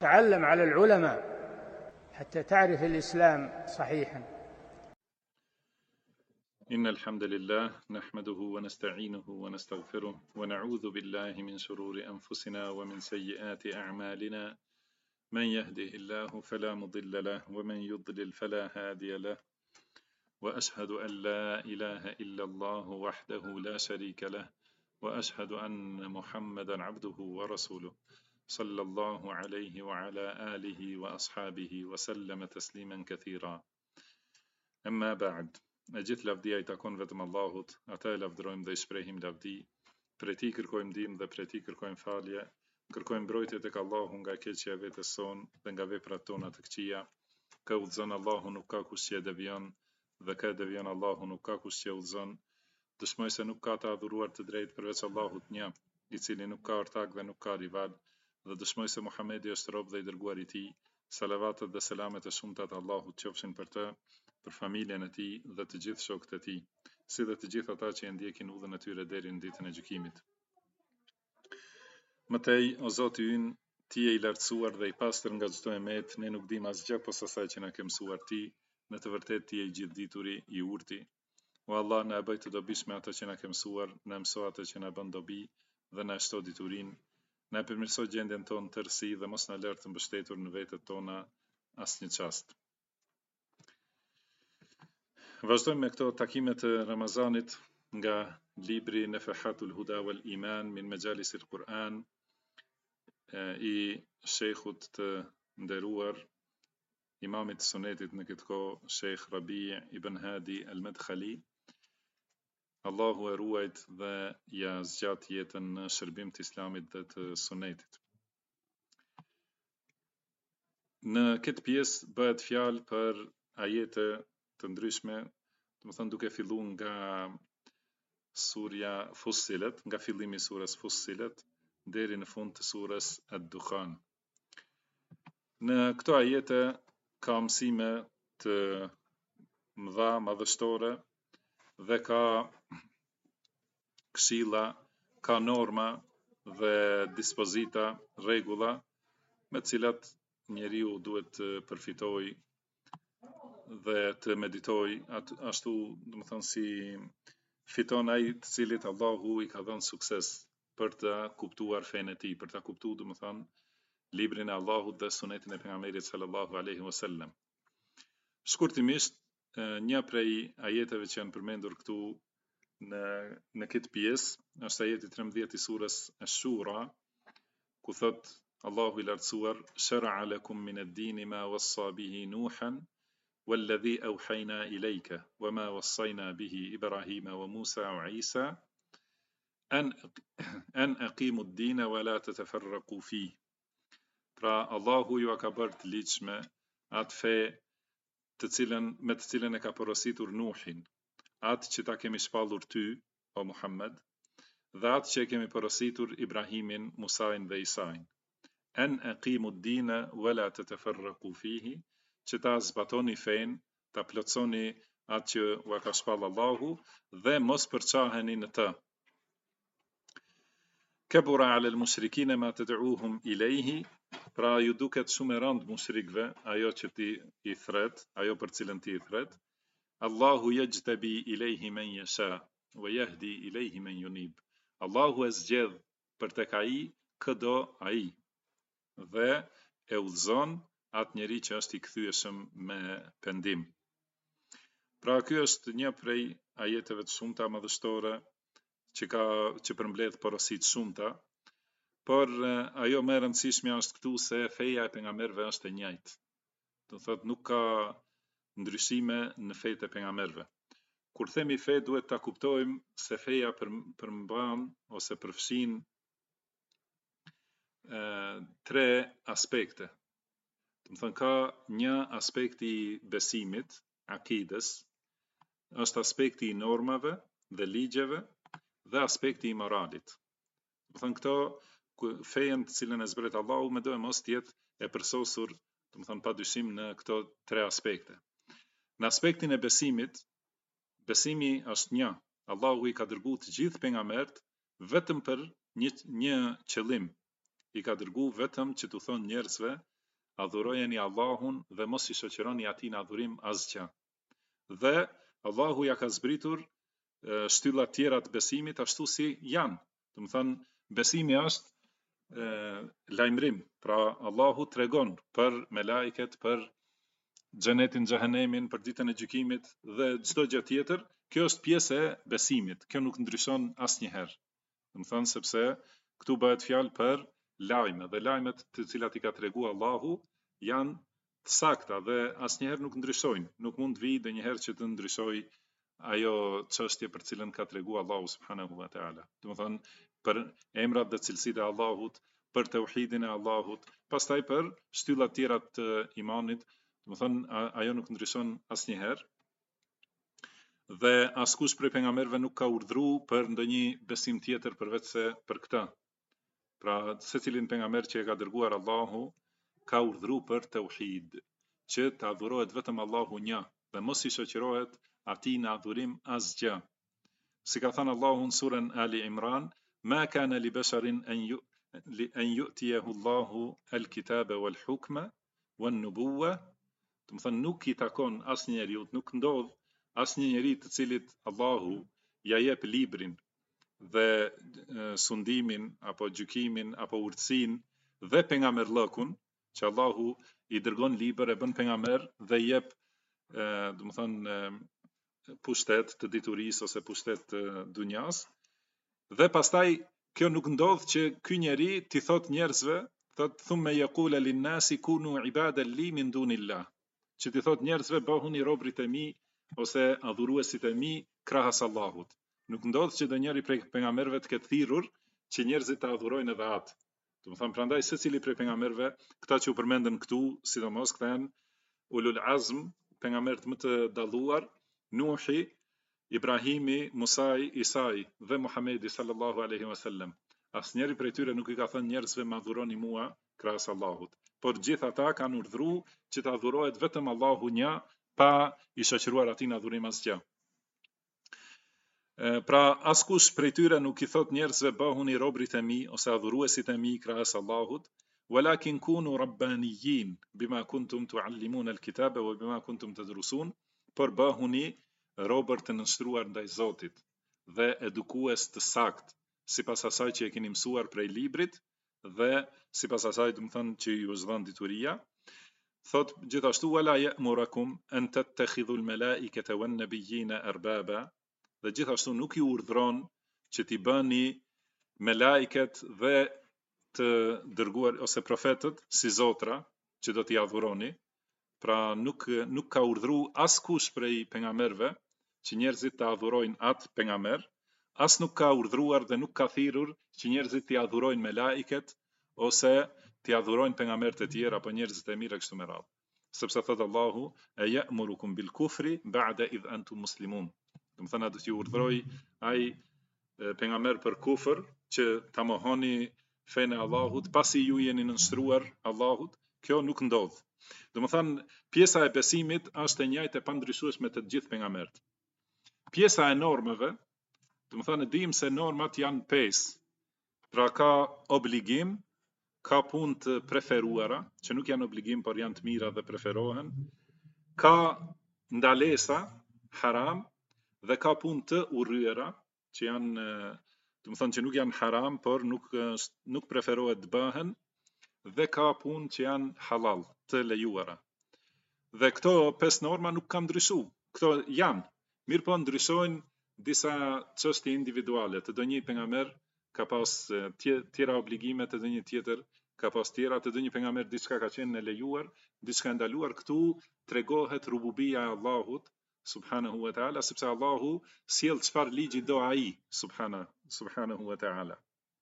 تعلم على العلماء حتى تعرف الإسلام صحيحا. إن الحمد لله نحمده ونستعينه ونستغفره ونعوذ بالله من شرور أنفسنا ومن سيئات أعمالنا، من يهده الله فلا مضل له ومن يضلل فلا هادي له، وأشهد أن لا إله إلا الله وحده لا شريك له، وأشهد أن محمدا عبده ورسوله صلى الله عليه وعلى آله وأصحابه وسلم تسليما كثيرا. أما بعد، gjithë lavdia I takon vetëm Allahut, ata e lavdërojmë dhe I shprehim lavdi, prej Tij kërkojmë ndihmë dhe prej Tij kërkojmë falje, kërkojmë mbrojtje tek Allahu nga keqja e vetes son dhe nga veprat tona të këqija. Kë udhëzon Allahu nuk ka kush që e devion, dhe kë devion Allahu nuk ka kush që e udhëzon. Dëshmoj se nuk ka të adhuruar të drejtë përveç Allahut një, I cili nuk ka ortak dhe nuk ka rival, dhe dëshmoj se Muhamedi është rob dhe I dërguar I Tij. Salavatet dhe selamet e shumta të Allahut qofshin për të, për familjen e tij dhe të gjithë shokët e tij, si dhe të gjithë ata që e ndjekin udhën e tyre deri në ditën e gjykimit. Mëtej, o Zoti ynë, Ti je I lartësuar dhe I pastër nga çdo emet, ne nuk dim asgjë posa asaj që na ke mësuar Ti, në të vërtetë Ti je I gjithdituri, I urti. O Allah, na e bëj të dobishme ato që na ke mësuar, na mëso ato që na bën dobi dhe na shto diturinë, na përmirëso gjendjen tonë tërësi dhe mos na lër të mbështetur në vetët tona asnjë çast. Vazhdojmë me këto takime të Ramazanit nga libri Nafahatul Huda wal Iman min Majalisil Quran I shejkhut të nderuar, imamit të sunetit në këtë kohë, Sheikh Rabi' ibn Hadi al-Madkhali. Allahu e ruajt dhe ja zgjat jetën në shërbim të Islamit dhe të sunetit. Në këtë pjesë bëhet fjalë për ajete të ndryshme, do të thënë duke filluar nga surja Fussilet, nga fillimi I surës Fussilet deri në fund të surës Ad-Dukhan. Në këto ajete ka mësime të mëdha, madhështore, dhe ka këshilla, ka norma dhe dispozita, rregulla me të cilat njeriu duhet të përfitojë dhe të meditoj, ashtu do të thënë si fiton ai të cilit Allahu I ka dhënë sukses për të kuptuar fenë e tij, për ta kuptuar do të thënë librin e Allahut dhe sunetin e pejgamberit sallallahu alaihi wasallam. Shkurtimisht, një prej ajeteve që janë përmendur këtu në këtë pjesë është ajeti 13 I surës Ash-Shura, ku thot Allahu I lartësuar: "Shara'a lakum min ad-dini ma wassa bihi Nuhan والذي أوحينا إليك وما وصينا به إبراهيم وموسى وعيسى أن أقيموا الدين ولا تتفرقوا فيه." Pra Allahu ju ka bërë të ligjshme atë fe me të cilën e ka porositur Nuhin, atë që ta kemi shpallur ty, o Muhammed, dhe atë që e kemi porositur Ibrahimin, Musain dhe Isain. An aqimu ad-dina wala tatafarraqu fihi, që ta zbatoni fen, ta plotësoni atë që u ka shpall Allahu dhe mos përçaheni në të. Kabura 'ala al-mushrikina ma tad'uuhum ilayhi, pra ju duket shumë e rëndë mushrikëve ajo që ti I thret, ajo për cilën ti I thret. Allahu yajtabi ilayhi man yasha wa yahdi ilayhi man yunib. Allahu e zgjedh për tek ai çdo ai dhe e udhëzon atë njeri që është I kthyeshëm me pendim. Pra ky është një prej ajeteve të shumta madhështore që përmbledh porositë shumta, por ajo më e rëndësishmja është këtu se feja e pejgamberëve është e njëjtë. Do thotë nuk ka ndryshime në fetë e pejgamberëve. Kur themi fe duhet ta kuptojmë se feja përmban ose përfshin tre aspekte. Do të thënë ka një aspekti I besimit, akides, është aspekti I normave dhe ligjeve dhe aspekti I moralit. Do të thënë këto fejen të cilën e zbret Allahu me do e mos tjetë e përsosur, do të thënë padyshim në këto tre aspekte. Në aspektin e besimit, besimi është një, Allahu I ka dërguar të gjithë pejgamberët vetëm për një qëllim. I ka dërguar vetëm që t'u thonë njerëzve adhurojeni Allahun dhe mos i shoqëroni atij në adhurim asgjë. Dhe Allahu ja ka zbritur shtyllat tjera të besimit ashtu si janë. Do të thënë besimi është lajmërim. Pra Allahu tregon për melaiket, për xhenetin, xhehenemin, për ditën e gjykimit dhe çdo gjë tjetër. Kjo është pjesë e besimit. Kjo nuk ndryshon asnjëherë. Do të thënë sepse këtu bëhet fjalë për lajme dhe lajmet të cilat i ka treguar Allahu janë të sakta dhe asnjëherë nuk ndryshojnë. Nuk mund të vijë ndonjëherë që të ndryshojë ajo çështje për cilën ka treguar Allahu subhanahu wa taala. Do të thënë për emrat dhe cilësitë e Allahut, për tauhidin e Allahut, pastaj për shtyllat tjera të imanit. Do të thënë ajo nuk ndryshon asnjëherë. Dhe askush prej pejgamberëve nuk ka urdhëruar për ndonjë besim tjetër përveç se për këtë. Pra secilin pejgamber që e ka dërguar Allahu ka urdhëruar për tauhid, që të adhurohet vetëm Allahu një dhe mos i shoqërohet atij në adhurim asgjë. Si ka thënë Allahu në surën Ali Imran, ma kana li basharin an yu'tiyahu Allahu al-kitaba wal-hukma wan-nubuwwa. Do të thënë nuk i takon asnjë njeriu, nuk ndodh asnjë njeri të cilit Allahu ja jep librin dhe sundimin apo gjykimin apo urtësinë dhe pejgamberllëkun, që Allahu i dërgon libër, e bën pejgamber dhe i jep do të thënë pushtet të diturisë ose pushtet të dunjas. Dhe pastaj kjo nuk ndodh që ky njeri t'i thot njerëzve, thot thumma yaqula lin-nasi kunu ibadan li min dunillah, që t'i thot njerëzve bëhuni robrit e mi ose adhuruesit e mi krahas Allahut. Nuk ndodh që ndonjëri prej pejgamberëve të ketë thirrur që njerëzit ta adhurojnë edhe atë. Do të thënë prandaj secili prej pejgamberëve, këta që u përmendën këtu, sidomos këta janë ulul azm, pejgamberët më të dalluar, Nuhi, Ibrahimi, Musai, Isai dhe Muhamedi sallallahu alaihi wasallam. Asnjëri prej tyre nuk i ka thënë njerëzve ma adhuroni mua krahas Allahut, por gjithë ata kanë urdhëruar që të adhurohet vetëm Allahu një, pa i shoqëruar atij në adhurim asgjë. Pra askush prej tyre nuk i thot njerëzve bëhuni robrit e mi ose adhuruesit e mi krahas Allahut, walakin kunu rabbaniyin bima kuntum tuallimun al-kitaba wa bima kuntum tadrusun, por bëhuni robër të nënshtruar ndaj Zotit dhe edukues të sakt, sipas asaj që e keni mësuar prej librit dhe sipas asaj, do të thënë, që ju është dhënë dituria. Thot gjithashtu wala ya'murakum an tattakhidhu al-mala'ikata wan-nabiyyina arbaba, dhe gjithashtu nuk ju urdhëron që t'i bëni melaiket dhe të dërguar ose profetët si zotra që do t'i adhuroni. Pra nuk ka urdhëruar askush prej pejgamberëve që njerëzit të adhurojnë atë pejgamber, as nuk ka urdhëruar dhe nuk ka thirrur që njerëzit t'i adhurojnë melaiket ose t'i adhurojnë pejgamberët e tjerë apo njerëzit e mirë kështu me radhë. Sepse thot Allahu, e ya'murukum bil kufri ba'da idh antum muslimun. Do të thënë, do t'ju urdhëroj ai pejgamber për kufër, që ta mohoni fenë e Allahut pasi ju jeni nënshtruar Allahut. Kjo nuk ndodh. Do të thënë, pjesa e besimit është e njëjtë e pandryshueshme të gjithë pejgamberët. Pjesa e normave, do të thënë, dim se normat janë 5. Pra ka obligim, ka punë të preferuara, që nuk janë obligim, por janë të mira dhe preferohen. Ka ndalesa, haram, dhe ka punë të urryera, që janë, do të thënë, që nuk janë haram, por nuk preferohet të bëhen, dhe ka punë që janë halal, të lejuara. Dhe këto 5 norma nuk kanë ndryshuar. Këto janë, mirë po ndryshojnë disa çështje individuale. Të do një pejgamber ka pas tjera obligime, të do një tjetër ka pas tjera, të do një pejgamber diçka ka qenë e lejuar, diçka e ndaluar. Këtu tregohet rububia e Allahut subhanahu wa taala, sepse Allahu sjell çfarë ligji do ai subhanahu wa taala.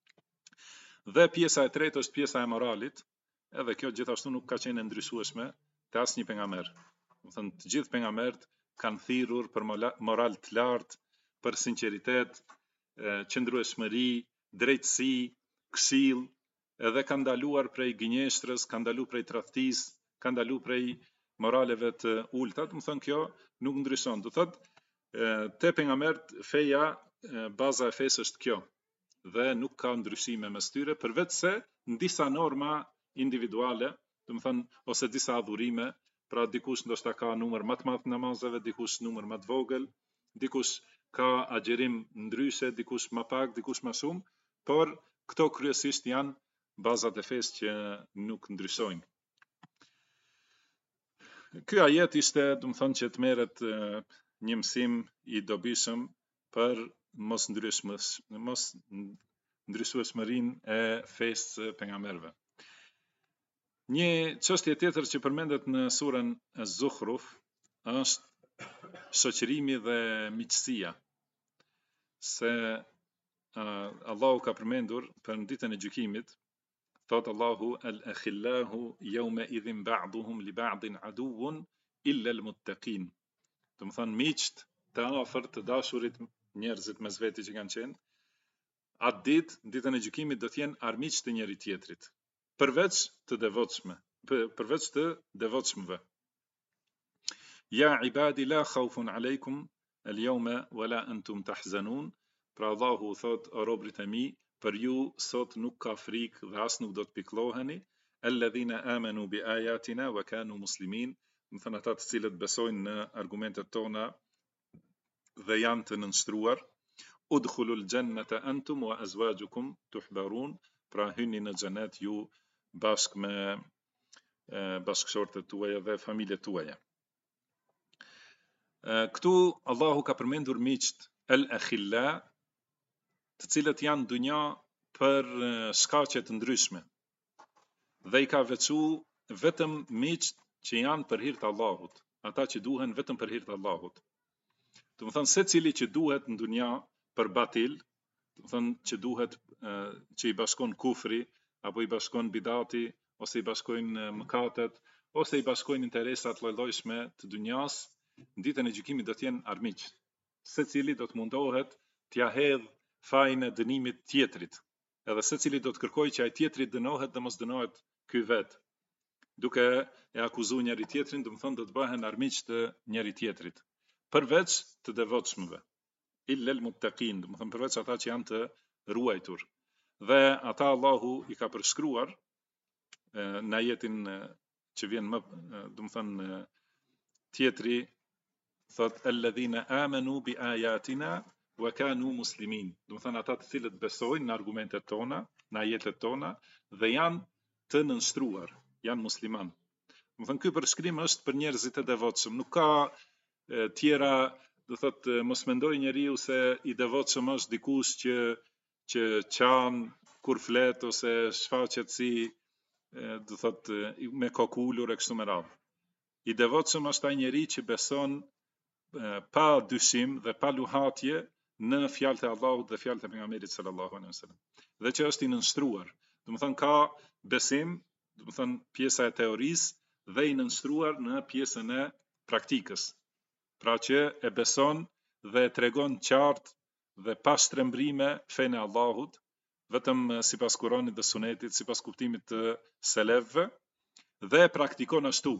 Dhe pjesa e tretë është pjesa e moralit, edhe kjo gjithashtu nuk ka qenë e ndryshueshme te asnjë pejgamber. Do të thënë, të gjithë pejgamberët kanë thirrur për moral të lartë, për sinqeritet, qëndrueshmëri, drejtësi, këshill, edhe kanë ndaluar prej gënjeshtrës, kanë ndaluar prej tradhtisë, kanë ndaluar prej moraleve të ulta. Do të thënë, kjo nuk ndryshon. Do thotë, te pejgamberët feja, baza e fesë është kjo, dhe nuk ka ndryshime mes tyre, përveç se në disa norma individuale do të thënë, ose disa adhurime, pra dikush ndoshta ka numër më të madh namazeve, dikush numër më të vogël, dikush ka agjerim ndryshe, dikush më pak, dikush më shumë, por këto kryesisht janë bazat e fesë që nuk ndryshojnë. Ky ajet ishte, do të thënë, që të merret një mësim i dobishëm për mos ndryshueshmërinë e fesë së pejgamberëve. Një çështje tjetër që përmendet në surën Az-Zukhruf është shoqërimi dhe miqësia. Se Allahu ka përmendur për në ditën e gjykimit, thot Allahu al-akhillahu yawma idhin ba'duhum li ba'din aduwwun illa al-muttaqin. Do të thënë miqt të afërt, të dashurit, njerëzit mes veti që kanë qenë, atë ditë, ditën e gjykimit do të jenë armiq të njëri tjetrit, përveç të devotshmëve. Ja ibadi la khawfun alaykum al-yawma wala antum tahzanun. Pra Allahu thot, o robrit e mi, për ju sot nuk ka frikë dhe as nuk do të pikëlloheni, alladhina amanu bi ayatina wa kanu muslimin, do të thënë ata të cilët besojnë në argumentet tona dhe janë të nënshtruar. Udkhulul jannata antum wa azwajukum tuhbarun, pra hyni në xhenet ju bashkë me bashkëshortet tuaja dhe familjet tuaja. Këtu Allahu ka përmendur miqt el-akhilla, të cilët janë dunja për shkaqe të ndryshme, dhe i ka veçuar vetëm miqt që janë për hir të Allahut, ata që duhen vetëm për hir të Allahut. Do të thënë secili që duhet në dunja për batil, do të thënë që duhet që i bashkon kufri, apo i bashkon bidati, ose i bashkojnë mëkatet, ose i bashkojnë interesat lloj-llojshme të dunjas, në ditën e gjykimit do të jenë armiq. Secili do të mundohet t'ia hedh fajin e dënimit tjetrit, edhe secili do të kërkojë që ai tjetri dënohet dhe mos dënohet ky vet, duke e akuzuar njëri tjetrin, do të thonë do të bëhen armiq të njëri tjetrit, përveç të devotshmëve, illa al-muttaqin, do të thonë përveç ata që janë të ruajtur. Dhe ata Allahu i ka përshkruar në ajetin që vjen më, do të thonë tjetri, thot alladhina amanu bi ayatina wa kanu muslimin, do të thënë ata të cilët besojnë në argumentet tona, në ajetet tona, dhe janë të nënshtruar, janë musliman. Do të thënë ky përshkrim është për njerëzit e devotshëm, nuk ka tjera, do thotë mos mendoj njeriu se i devotshëm është dikush që qan kur flet ose shfaqet si, do thotë me kokulur e kështu me radhë. I devotshëm është ai njeri që beson pa dyshim dhe pa luhatje në fjalët e Allahut dhe fjalët e pejgamberit sallallahu alaihi wasallam, dhe që është i nënshtruar. Do të thënë ka besim, do të thënë pjesa e teorisë, dhe i nënshtruar në pjesën e praktikës. Pra që e beson dhe e tregon qartë dhe pa shtrembrime fenë e Allahut, vetëm sipas Kuranit dhe Sunetit, sipas kuptimit të selefëve, dhe e praktikon ashtu.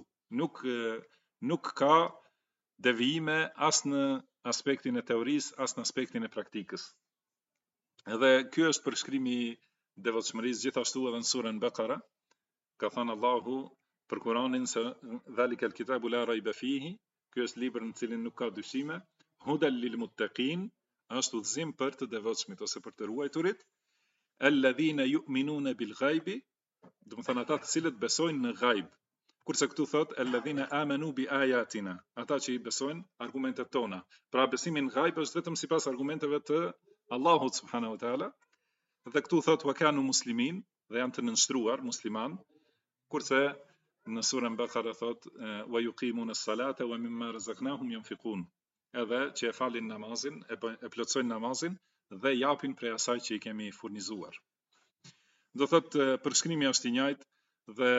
Nuk ka devijime as në aspektin e teorisë, as në aspektin e praktikës. Edhe ky është përshkrimi i devotshmërisë, gjithashtu edhe në surën Bekara, ka thënë Allahu për Kur'anin se dhalikal kitabu la raiba fihi, ky është libër në cilin nuk ka dyshime, hudal lil muttaqin, është udhëzim për të devotshmit ose për të ruajturit, alladhina yu'minuna bil ghaibi, do të thënë ata të cilët besojnë në ghaib. Kurse këtu thot alladhina amanu bi ayatina, ata që i besojnë argumentet tona. Pra besimi në ghaib është vetëm sipas argumenteve të Allahut subhanahu wa taala. Dhe këtu thot wa kanu muslimin, dhe janë të nënshtruar musliman. Kurse në surën Bekara thot wa yuqimuna as-salata wa mimma razaqnahum yunfiqun, edhe që e falin namazin, e plotësojnë namazin dhe japin prej asaj që i kemi furnizuar. Do thot përshkrimi është i njëjtë, dhe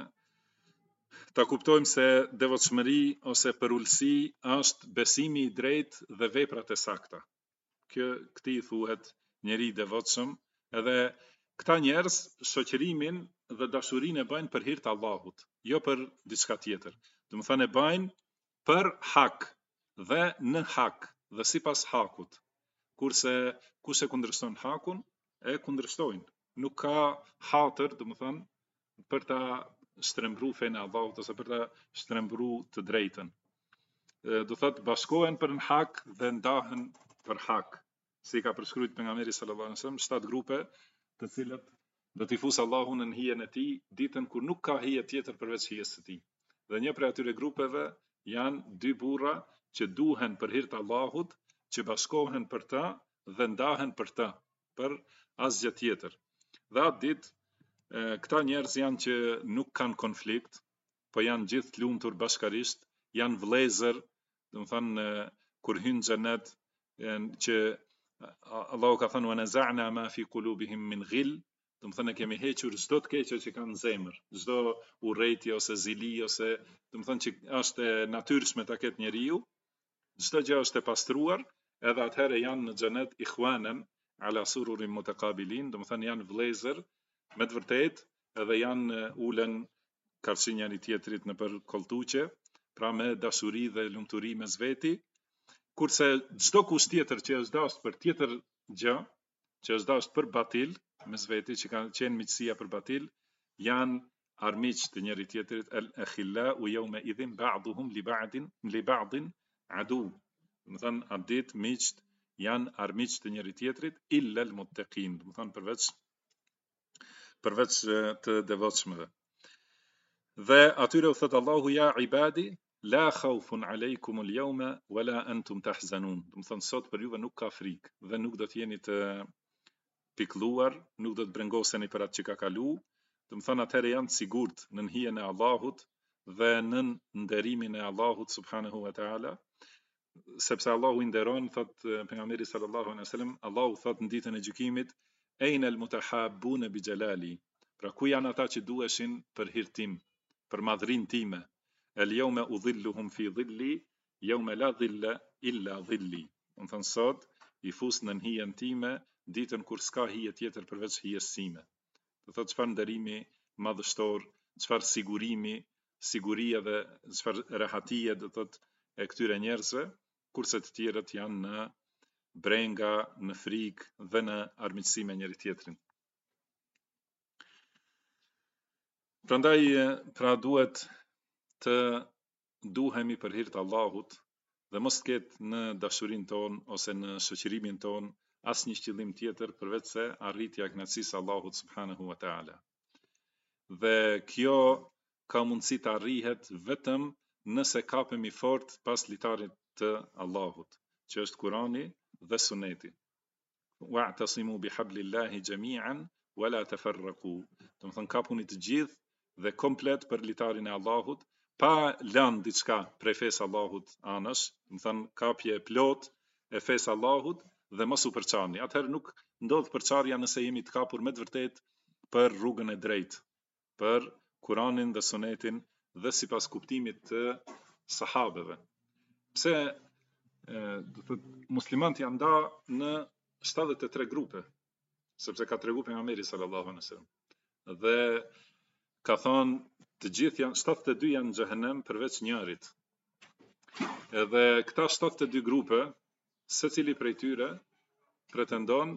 ta kuptojmë se devotshmëri ose përulësi është besimi i drejtë dhe veprat e sakta. Këti i thuhet njeri i devotshëm, edhe këta njerëz shoqërimin dhe dashurinë e bëjnë për hir të Allahut, jo për diçka tjetër. Do të thënë e bëjnë për hak dhe në hak dhe sipas hakut. Kurse kush e kundërshton hakun, e kundërshtojnë. Nuk ka hatër, do të thënë, për ta shtrembru fenë e Allahut ose për ta shtrembru të drejtën. Do thotë bashkohen për në hak dhe ndahen për hak. Si ka përshkruajtur pejgamberi sallallahu alajhi wasallam, 7 grupe të cilët do t'i fusë Allahun në hijen e tij ditën kur nuk ka hije tjetër përveç hijes së tij. Dhe një prej atyre grupeve janë 2 burra që duhen për hir të Allahut, që bashkohen për ta dhe ndahen për ta, për asgjë tjetër. Dhe atë ditë këta njerëz janë që nuk kanë konflikt, po janë gjithë të lumtur bashkarisht, janë vëllezër, do të thonë kur hyn xhenet, që Allahu ka thënë wa naza'na ma fi qulubihim min ghil, do të thonë kemi hequr çdo të keqe që kanë në zemër, çdo urrëtie ose zili ose do të thonë që është e natyrshme ta ketë njeriu, çdo gjë është e pastruar, edhe atëherë janë në xhenet ikhwanan ala sururin mutaqabilin, do të thonë janë vëllezër me të vërtetë, edhe janë ulen karshi njëri tjetrit në për koltuqe, pra me dashuri dhe lumturi mes veti, kurse çdo kush tjetër që është dashur për tjetër gjë, që është dashur për batil mes veti, që kanë qenë miqësia për batil, janë armiq të njëri tjetrit, el akhillau yawma idhin ba'duhum li ba'din adu. Do të thonë atë ditë miqt janë armiq të njëri tjetrit illa al muttaqin, do të thonë përveç të devotshmëve. Dhe atyre u thot Allahu ja ibadi la khawfun alaykum al-yawma wala antum tahzanun. Do të thonë sot për juve nuk ka frikë dhe nuk do të jeni të pikëlluar, nuk do të brengoseni për atë që ka kalu. Do të thonë atëherë janë të sigurt në hijen e Allahut dhe në nderimin e Allahut subhanahu wa taala, sepse Allahu i nderon, thot pejgamberi sallallahu alaihi wasallam, Allahu thot në ditën e gjykimit, aina al-mutahabbun bi jalali. Pra ku janë ata që duheshin për hir tim, për madhrin time. El yawma udhilluhum fi dhilli yawma la dhilla illa dhilli. Do të thonë sot i fus në hijen time ditën kur s'ka hije tjetër përveç hijes sime. Do thotë çfarë nderimi madhështor, çfarë sigurie dhe çfarë rahatie do thotë e këtyre njerëzve, kurse të tjerët janë në brenga, në frikë dhe në armiqësi me njëri tjetrin. Prandaj pra duhet të duhemi për hir të Allahut dhe mos ketë në dashurinë tonë ose në shoqërimin tonë asnjë qëllim tjetër përveç se arritja e kënaqësisë Allahut subhanahu wa taala. Dhe kjo ka mundësi të arrihet vetëm nëse kapemi fort pas litarit të Allahut, që është Kurani dhe Suneti. Wa'tasimu bihablillahi jami'an wala tafarraqu. Do të thonë kapuni të gjithë dhe komplet për litarin e Allahut, pa lënë diçka prej fesë Allahut anash, do të thonë kapje plot e fesë Allahut dhe mos u përçani. Atëherë nuk ndodh përçarja nëse jemi të kapur me të vërtetë për rrugën e drejtë, për Kuranin dhe Sunetin dhe sipas kuptimit të sahabeve. Pse do thotë muslimanët janë nda në 73 grupe, sepse ka tregu pejgamberi sallallahu alaihi wasallam. Dhe ka thonë të gjithë janë 72 janë në xhehenem përveç njërit. Edhe këta 72 grupe, secili prej tyre pretendon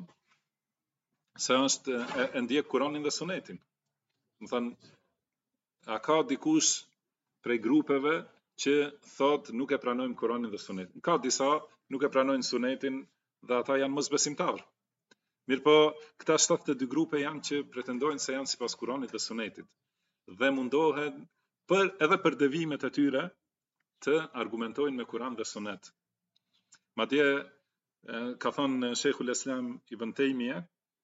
se është e ndjek Kuranin dhe Sunetin. Do thonë, a ka dikush prej grupeve që thot nuk e pranojmë Kuranin dhe Sunetin. Ka disa nuk e pranojnë Sunetin dhe ata janë mosbesimtarë. Mirëpo, këta 72 grupe janë që pretendojnë se janë sipas Kuranit dhe Sunetit dhe mundohen edhe për devimet e tyre të argumentojnë me Kuran dhe Sunet. Madje ka thonë Sheikhul Islam Ibn Taymija,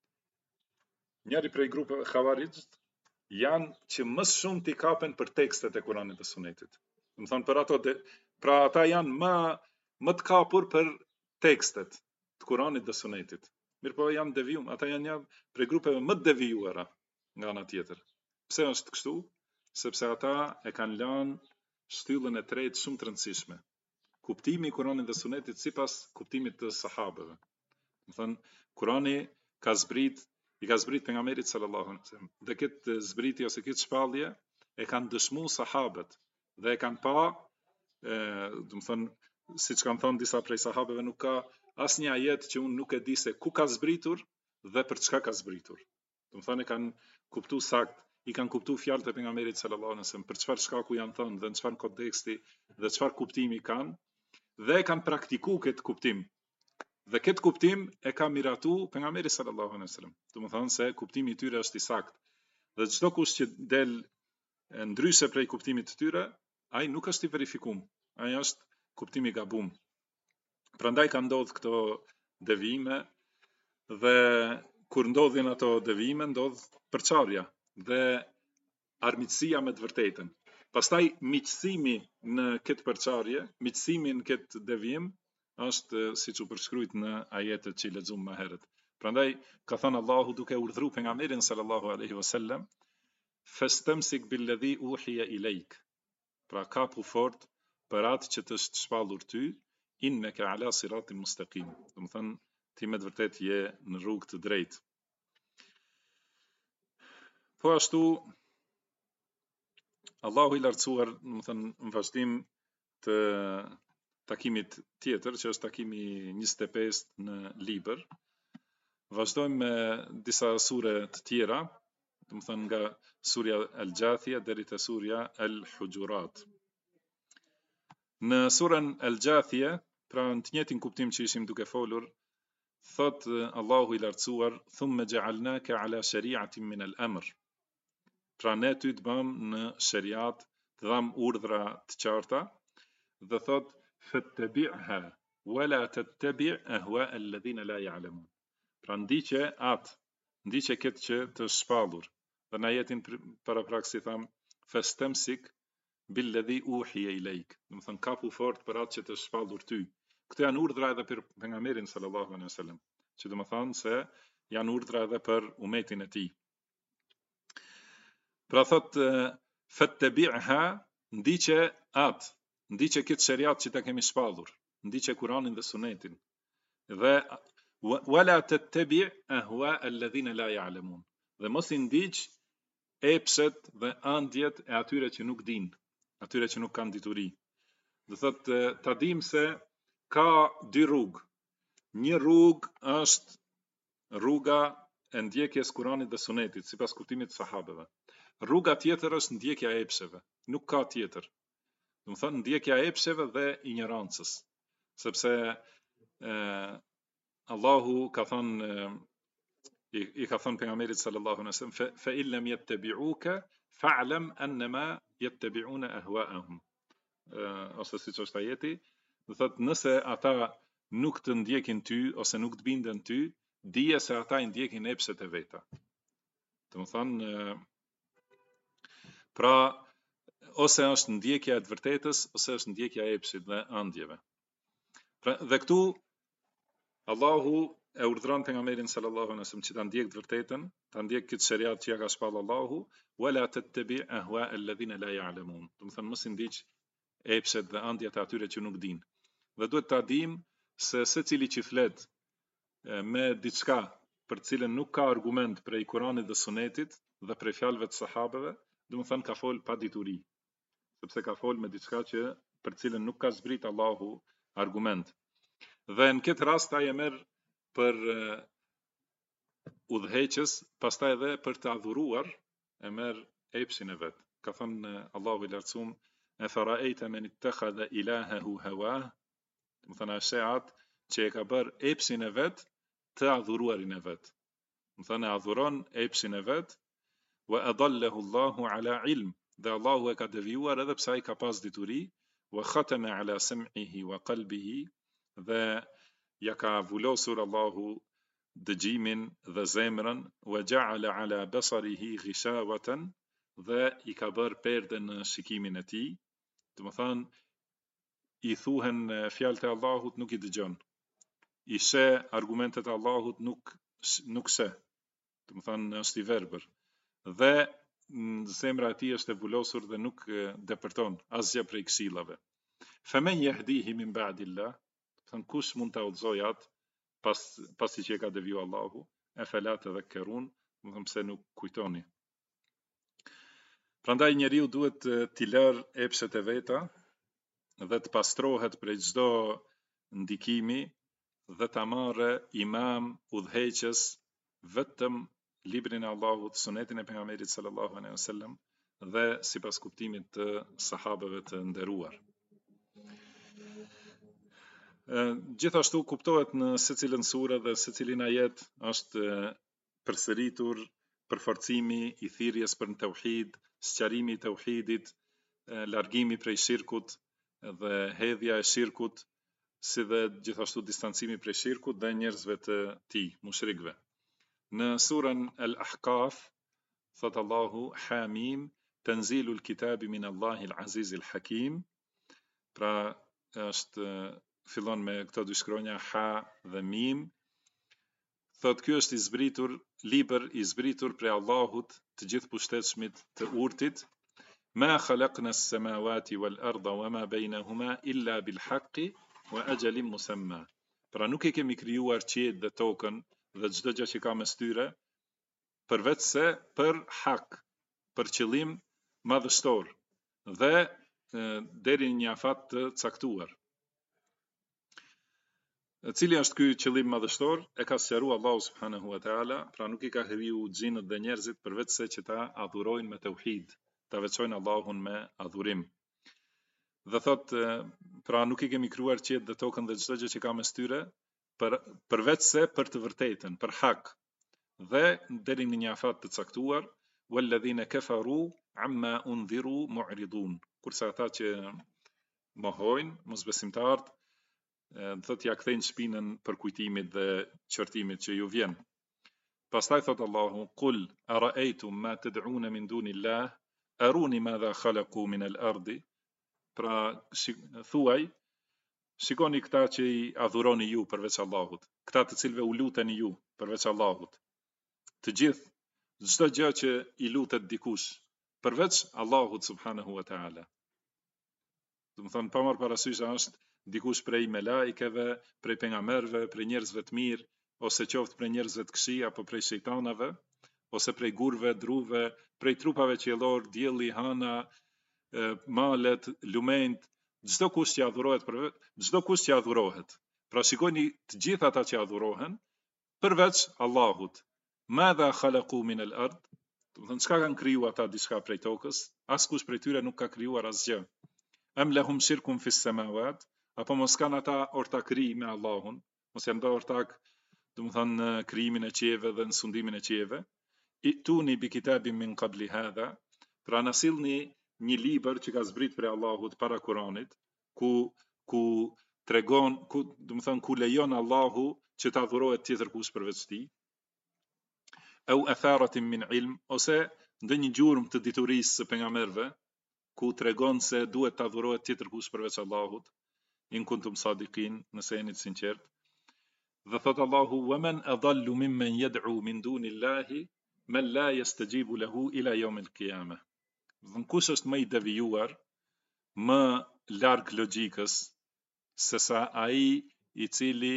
njëri prej grupeve Khawarij janë që më shumë t'i kapen për tekstet e Kuranit dhe Sunetit. Do të thonë për ato pra ata janë më të kapur për tekstet të Kuranit dhe Sunetit. Mirëpo janë devijum, ata janë një prej grupeve më të devijuara nga ana tjetër. Pse është kështu? Sepse ata e kanë lënë shtyllën e tretë shumë të rëndësishme. Kuptimi i Kuranit dhe Sunetit sipas kuptimit të sahabeve. Do thonë Kurani i ka zbrit pejgamberit sallallahu alaihi wasallam. Dhe këtë zbritje ose këtë shpallje e kanë dëshmuar sahabët dhe e kanë pa, do të thonë, siç kanë thënë disa prej sahabeve, nuk ka asnjë ajet që unë nuk e di se ku ka zbritur dhe për çka ka zbritur. Do të thonë kanë kuptuar sakt i kanë kuptuar fjalët e pejgamberit sallallahu alaihi wasallam, për çfarë shkaku janë thënë dhe në çfarë konteksti dhe çfarë kuptimi kanë, dhe kanë praktikuar këtë kuptim. Dhe këtë kuptim e ka miratu pejgamberi sallallahu alaihi wasallam. Domethënë se kuptimi i tyre është i saktë. Dhe çdo kush që del ndryshe prej kuptimit të tyre, ai nuk është i verifikuar. Ai është kuptimi i gabuar. Prandaj ka ndodhur këto devijime dhe kur ndodhin ato devijime ndodh përçarja dhe armiqësia me të vërtetën. Pastaj miqësimi në këtë përçarje, miqësimi në këtë devijim është siç u përshkruajt në ajetet që i lexuam më herët. Prandaj ka thënë Allahu duke urdhëruar pejgamberin sallallahu alaihi wasallam, fastamsik billadhi uhiya ilaik. Pra kapu fort për atë që të është shpallur ty, innaka ala siratin mustaqim. Domethënë ti me të vërtetë je në rrugë të drejtë. Po ashtu Allahu i lartësuar, domethënë në vazhdim të takimit tjetër, që është takimi 25 në libër, vazhdojmë me disa sure të tjera, domethënë nga surja Al-Jathia deri te surja Al-Hujurat. Në surën Al-Jathia, pra në të njëjtin kuptim që ishim duke folur, thot Allahu i lartësuar, thumma ja'alnaka ala shari'atin min al-amr. Pra ne ty të bëm në shariat, të dham urdhra të qarta, dhe thot fattabi'ha wala tattabi' ahwa alladhina la ya'lamun. Pra ndiqe këtë që të shpallur. Dhe në ajetin parapraksi tham fastamsik billadhi uhiya ilaik. Domethënë kapu fort për atë që të shpallur ty. Këto janë urdhra edhe për pejgamberin sallallahu alaihi wasallam, që domethënë se janë urdhra edhe për umetin e tij. Pra thot fattabi'ha, ndiqe këtë shariat që ta kemi shpallur, ndiqe Kur'anin dhe Sunetin. Dhe wala tattabi' ahwa alladhina la ya'lamun. Dhe mos i ndiq epshet dhe andjet e atyre që nuk dinë, atyre që nuk kanë dituri. Dhe thot ta dim se ka dy rrugë. Një rrugë është rruga e ndjekjes Kur'anit dhe Sunetit, sipas kuptimit të sahabeve. Rruga tjetër është ndjekja e epsheve, nuk ka tjetër. Domethënë ndjekja e epsheve dhe ignorancës, sepse Allahu ka thënë i ka thënë pejgamberit sallallahu alaihi wasallam fa illam yattabi'uka fa'lam annama yattabi'una ahwa'ahum. Ose siç është ajeti, do thotë nëse ata nuk të ndjekin ty ose nuk të binden ty, dije se ata i ndjekin epshet e veta. Domethënë pra ose është ndjekja e të vërtetës ose është ndjekja e epshit dhe andjeve. Pra, dhe këtu Allahu e urdhron pejgamberin sallallahu alaihi wasallam që ta ndjek të vërtetën, ta ndjek këtë shariat që ja ka shpall Allahu, wala tattabi' ahwa alladhina la ya'lamun. Domethënë mos i ndiq epshet dhe andjet e atyre që nuk dinë. Dhe duhet ta dim se secili që flet me diçka për të cilën nuk ka argument prej Kuranit dhe Sunetit dhe prej fjalëve të sahabeve, domethënë ka fol pa dituri, sepse ka fol me diçka që për të cilën nuk ka zbrit Allahu argument. Dhe në këtë rast ai e merr për udhëheqës, pastaj edhe për të adhuruar e merr epsin e vet. Ka thënë Allahu i lartësuar, e fara'aita man ittakhadha ilahahu hawah, domethënë asheat që e ka bër epsin e vet të adhuruarin e vet. Domethënë adhuron epsin e vet, wa adallahu Allahu ala ilm, dhe Allahu e ka devijuar edhe pse ai ka pas dituri, wa khatama ala sam'ihi wa qalbihi, dhe ja ka vulosur Allahu dëgjimin dhe zemrën, wa ja'ala ala basarihi ghishawatan, dhe i ka bër perde në shikimin e tij. Domethënë i thuhen fjalët e Allahut nuk i dëgjon, i sheh argumentet e Allahut nuk sheh, domethënë është i verbër, dhe zemra e tij është e vulosur dhe nuk depërton asgjë prej këshillave. Famen yahdihi min ba'dillah, thënë kush mund ta udhëzojë atë pasi që e ka deviju Allahu, e fala tadhakkarun, domethënë pse nuk kujtoni. Prandaj njeriu duhet t'i lërë epshet e veta dhe të pastrohet prej çdo ndikimi dhe ta marrë imam udhëheqës vetëm librin e Allahut, sunetin e pejgamberit sallallahu alaihi wasallam dhe sipas kuptimit të sahabeve të nderuar. Gjithashtu kuptohet në secilën sure dhe secilin ajet është përsëritur përforcimi i thirrjes për tauhid, sqarimi i tauhidit, largimi prej shirkut dhe hedhja e shirkut, si dhe gjithashtu distancimi prej shirkut dhe njerëzve të tij, mushrikëve. Në surën Al-Ahqaf thot Allahu Hamim tanzilul kitabi min Allahil Azizil Hakim. Pra është fillon me këto dy shkronja ha dhe mim. Thot ky është i zbritur, libër i zbritur prej Allahut të gjithëpushtetshmit të urtit. Ma khalaqna as-samawati wal arda wama bainahuma illa bil haqqi wa ajalin musamma. Pra nuk e kemi krijuar qiellin dhe tokën dhe çdo gjë që ka mes tyre përveç se për hak, për qëllim madhështor dhe deri në një afat të caktuar. Cili është ky qëllim madhështor? E ka sqaruar Allahu subhanahu wa taala, pra nuk i ka kriju xhinët dhe njerëzit përveç se që ta adhurojnë me tauhid, ta veçojnë Allahun me adhurim. Dhe thot, pra nuk i kemi krijuar qiellin dhe tokën dhe çdo gjë që ka mes tyre përveç se për të vërtetën, për hak dhe deri në një afat të caktuar. Walladhina kafaru amma undhiru mu'ridun. Kurse ata që mohojnë, mosbesimtarët, thot ja kthejnë shpinën për kujtimit dhe qortimit që ju vjen. Pastaj thot Allahu Qul ara'aytum ma tad'un min dunillah aruni madha khalaqu min al-ardi. Pra thuaj, shikoni këta që i adhuroni ju përveç Allahut, këta të cilëve u luteni ju përveç Allahut. Të gjithë çdo gjë që i lutet dikush përveç Allahut subhanahu wa taala. Do të thonë pa marrë parasysh është dikush prej melaikeve, prej pejgamberëve, prej njerëzve të mirë, ose qoftë prej njerëzve të këqij apo prej shejtanave, ose prej gurve, druve, prej trupave qiellor, dielli, hana, malet, lumenjt, çdo kush që adhurohet çdo kush që adhurohet. Pra shikoni të gjithë ata që adhurohen përveç Allahut. Madha khalaqu min al-ard. Do të thonë çka kanë kriju ata diçka prej tokës? Askush prej tyre nuk ka krijuar asgjë. Am lahum shirkun fi samawat, apo mos kanë ata ortakëri me Allahun, mos janë bërë ortak, do të thonë në krijimin e qielleve dhe në sundimin e qielleve. Ituni bi kitabin min qabli hadha. Pra na sillni një libër që ka zbrit prej Allahut para Kuranit, ku tregon, do të thonë ku lejon Allahu që të adhurohet tjetër kush përveç tij. Au atharatin min ilm, ose ndonjë gjurmë të diturisë së pejgamberëve, ku tregon se duhet të adhurohet tjetër kush përveç Allahut, in kuntum sadiqin, nëse jeni të sinqert. Dhe thot Allahu waman adallu mimman yad'u min dunillahi man la yastajibu lahu ila yawm al-qiyamah. Dhe kush është më i devijuar, më larg logjikës se sa ai i cili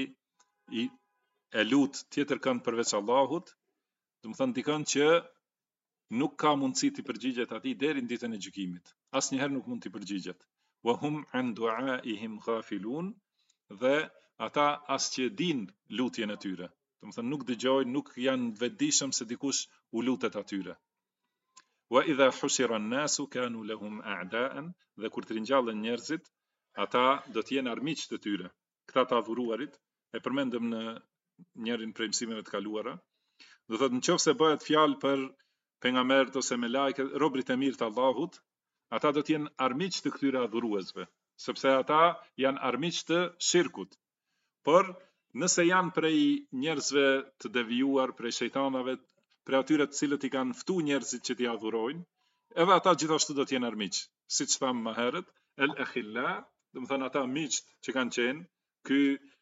e lut tjetër kënd përveç Allahut, do të thonë dikon që nuk ka mundësi të përgjigjet atij deri në ditën e gjykimit. Asnjëherë nuk mund të përgjigjet. Wa hum an du'aihim ghafilun, dhe ata as që din lutjen e tyre. Do të thonë nuk dëgjojnë, nuk janë vetëdijshëm se dikush u lutet atyre. Wa idha hushira an-nasu kanu lahum a'da'an, dhe kur të ringjallen njerëzit, ata do të jenë armiq të tyre. Këta të adhuruarit, e përmendëm në njërin prej mësimeve të kaluara. Do thotë nëse bëhet fjalë për pejgamberët ose melajket, robërit e mirë të Allahut, ata do të jenë armiq të këtyre adhuruesve, sepse ata janë armiq të shirkut. Por nëse janë prej njerëzve të devijuar, prej shejtanave, prej atyre të cilët i kanë ftu njerëzit që t'i adhurojnë, edhe ata gjithashtu do të jenë armiq. Siç thamë më herët, el akhilla, do të thonë ata miqt që kanë qenë, ky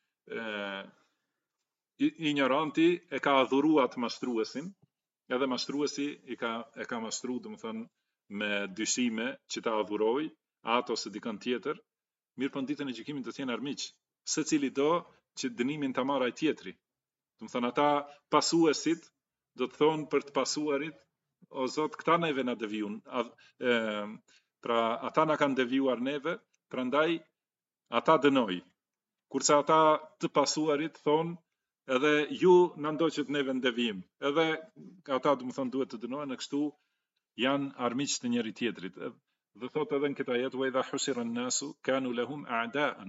ignoranti e ka adhuruar mashtruesin, edhe mashtruesi e ka mashtruar, do të thonë me dyshime që ta adhuroj atë ose dikën tjetër, mirë për ditën e gjykimit do të jenë armiq, secili do që dënimin ta marrë ai tjetri. Do të thonë ata pasuesit do të thonë për të pasuarit, o Zot, këta neve na devijun, pra ata na kanë devijuar neve, prandaj ata dënoj. Kurse ata të pasuarit thonë, edhe ju na ndoqët neve në devijim. Edhe ata do të thonë duhet të dënohen, kështu janë armiq të njëri tjetrit. Dhe thot edhe në këtë ajet wa idha husira an-nasu kanu lahum a'da'an.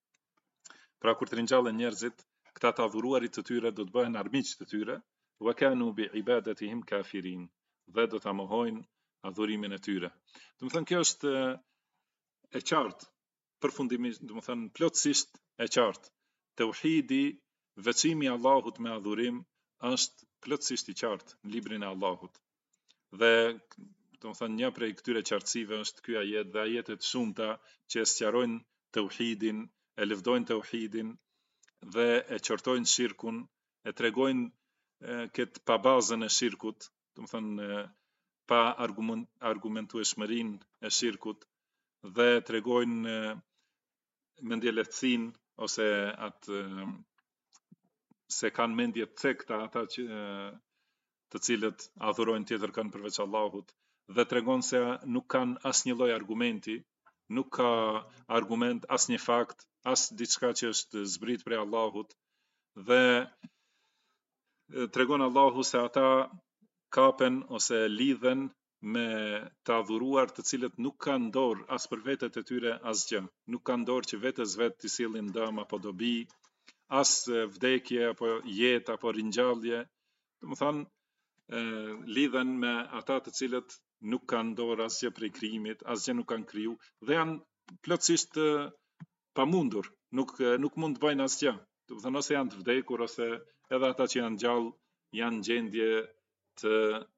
Pra kur të ringjallen njerëzit, këta të adhuruarit të tyre do të bëhen armiq të tyre, wa kanu bi ibadatihim kafirin, dhe do ta mohojnë adhurimin e tyre. Do të thënë kjo është e qartë, përfundimisht, do të thënë plotësisht e qartë. Tauhidi, veçimi i Allahut me adhurim është plotësisht i qartë në librin e Allahut. Dhe do të thënë një prej këtyre qartësive është ky ajet dhe ajetet shumëta që sqarojnë tauhidin, e lëvdojnë tauhidin dhe e qortojnë shirkun, e tregojnë këtë pa bazën e shirkut, do të thënë pa argumentueshmërinë e shirkut, dhe tregojnë mendjelehtësinë ose atë se kanë mendje të cekta ata që të cilët adhurojnë tjetër kanë përveç Allahut, dhe tregon se nuk kanë asnjë lloj argumenti, nuk ka argument, asnjë fakt, as diçka që është zbrit prej Allahut, dhe tregon Allahu se ata kapen ose lidhen me të adhuruar të cilët nuk kanë dorë as për vetët e tyre asgjë, nuk kanë dorë që vetës vetë të sillin dëm apo dobi, as vdekje apo jetë apo ringjallje. Do të thonë lidhen me ata të cilët nuk kanë dorë asgjë prej krijimit, asgjë nuk kanë kriju dhe janë plotësisht pamundur, nuk mund të bëjnë asgjë. Do të thonë ose janë të vdekur ose edhe ata që janë gjallë janë gjendje të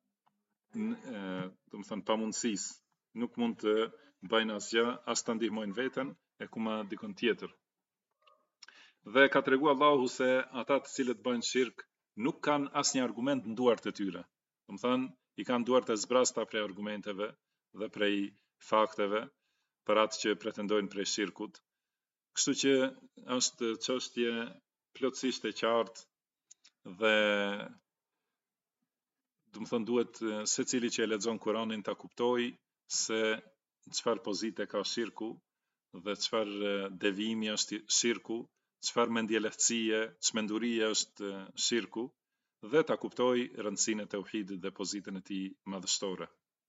do të thonë pamundësisë, nuk mund të bëjnë asgjë, as të ndihmojnë veten e kuma dikon tjetër. Dhe ka treguar Allahu se ata të cilët bëjnë shirk nuk kanë asnjë argument në duart e tyre. Do të thonë i kanë duart e zbrasta prej argumenteve dhe prej fakteve për atë që pretendojnë prej shirkut. Kështu që është çështje plotësisht e qartë dhe do të thonë duhet secili që e lexon Kur'anin ta kuptojë se çfarë pozite ka shirku dhe çfarë devijimi është shirku, çfarë mendjelehtësie, çmendurie është shirku, dhe ta kuptoj rëndësinë e tauhidit dhe pozitën e tij madhështore.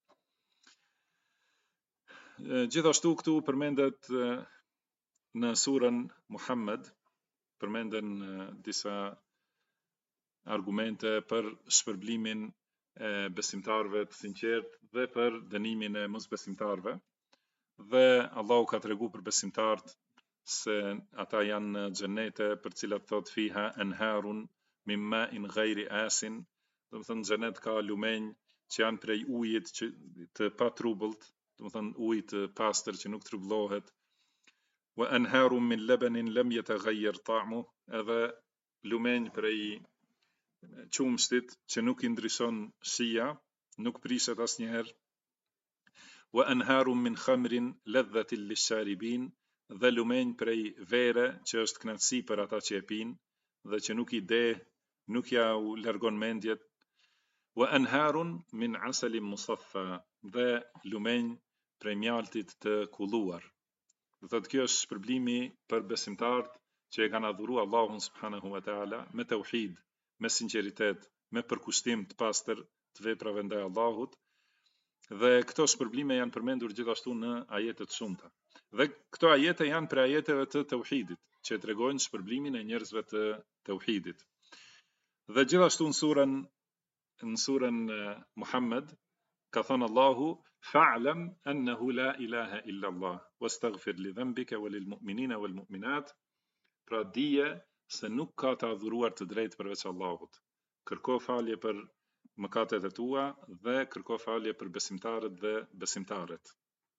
Gjithashtu këtu përmendet në surën Muhammed, përmenden disa argumente për shpërblimin e besimtarëve të sinqertë dhe për dënimin e mosbesimtarëve. Dhe Allahu ka treguar për besimtarët se ata janë në xhenete për cilat thot fiha anharun min ma'in ghairi asin, do të thënë xhenet ka lumenj që janë prej ujit që të patrubullt, do të thënë ujë të pastër që nuk trubullohet. Wa anharun min labanin lam yataghayyar ta'muhu, edhe lumenj prej qumshtit që nuk i ndryshon shija, nuk prishet asnjëherë. Wa anharun min khamrin ladhatin lisharibin, dhe lumenj prej vere që është kënaqësi për ata që e pinë dhe që nuk i de, nuk ja u largon mendjet. Wa anharun min asalin musaffa, dhe lumenj prej mjaltit të kulluar. Do thotë kjo është shpërblimi për besimtarët që e kanë adhuruar Allahun subhanahu wa taala me tauhid, me sinqeritet, me përkushtim të pastër të veprave ndaj Allahut. Dhe këto shpërblime janë përmendur gjithashtu në ajete të shumta. Dhe këto ajete janë për ajeteve të tauhidit, që tregojnë shpërblimin e njerëzve të tauhidit. Dhe gjithashtu në surën Muhammed ka thënë Allahu fa'lam annahu la ilaha illa Allah wastaghfir li dhanbika walil mu'minina wal mu'minat, pra dije se nuk ka të adhuruar të drejtë përveç Allahut. Kërko falje për mëkatet e tua dhe kërko falje për besimtarët dhe besimtaret.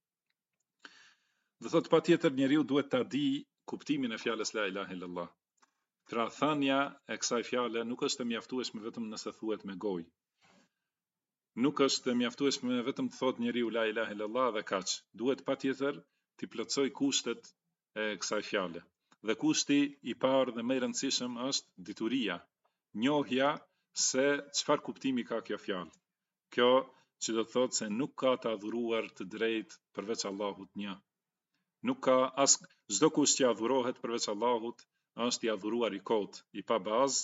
Dhe thot patjetër njeriu duhet ta di kuptimin e fjalës la ilaha illallah. Pra thënia e kësaj fjale nuk është e mjaftueshme vetëm nëse thuhet me gojë. Nuk është e mjaftueshme vetëm të thot njeriu la ilaha illallah dhe kaq. Duhet patjetër të plotësoj kushtet e kësaj fjale. Dhe kushti i parë dhe më i rëndësishëm është dituria, njohja se çfarë kuptimi ka kjo fjalë. Kjo që do të thotë se nuk ka të adhuruar të drejtë përveç Allahut një. Nuk ka as çdo kush që adhurohet përveç Allahut është i adhuruar i kot, i pa bazë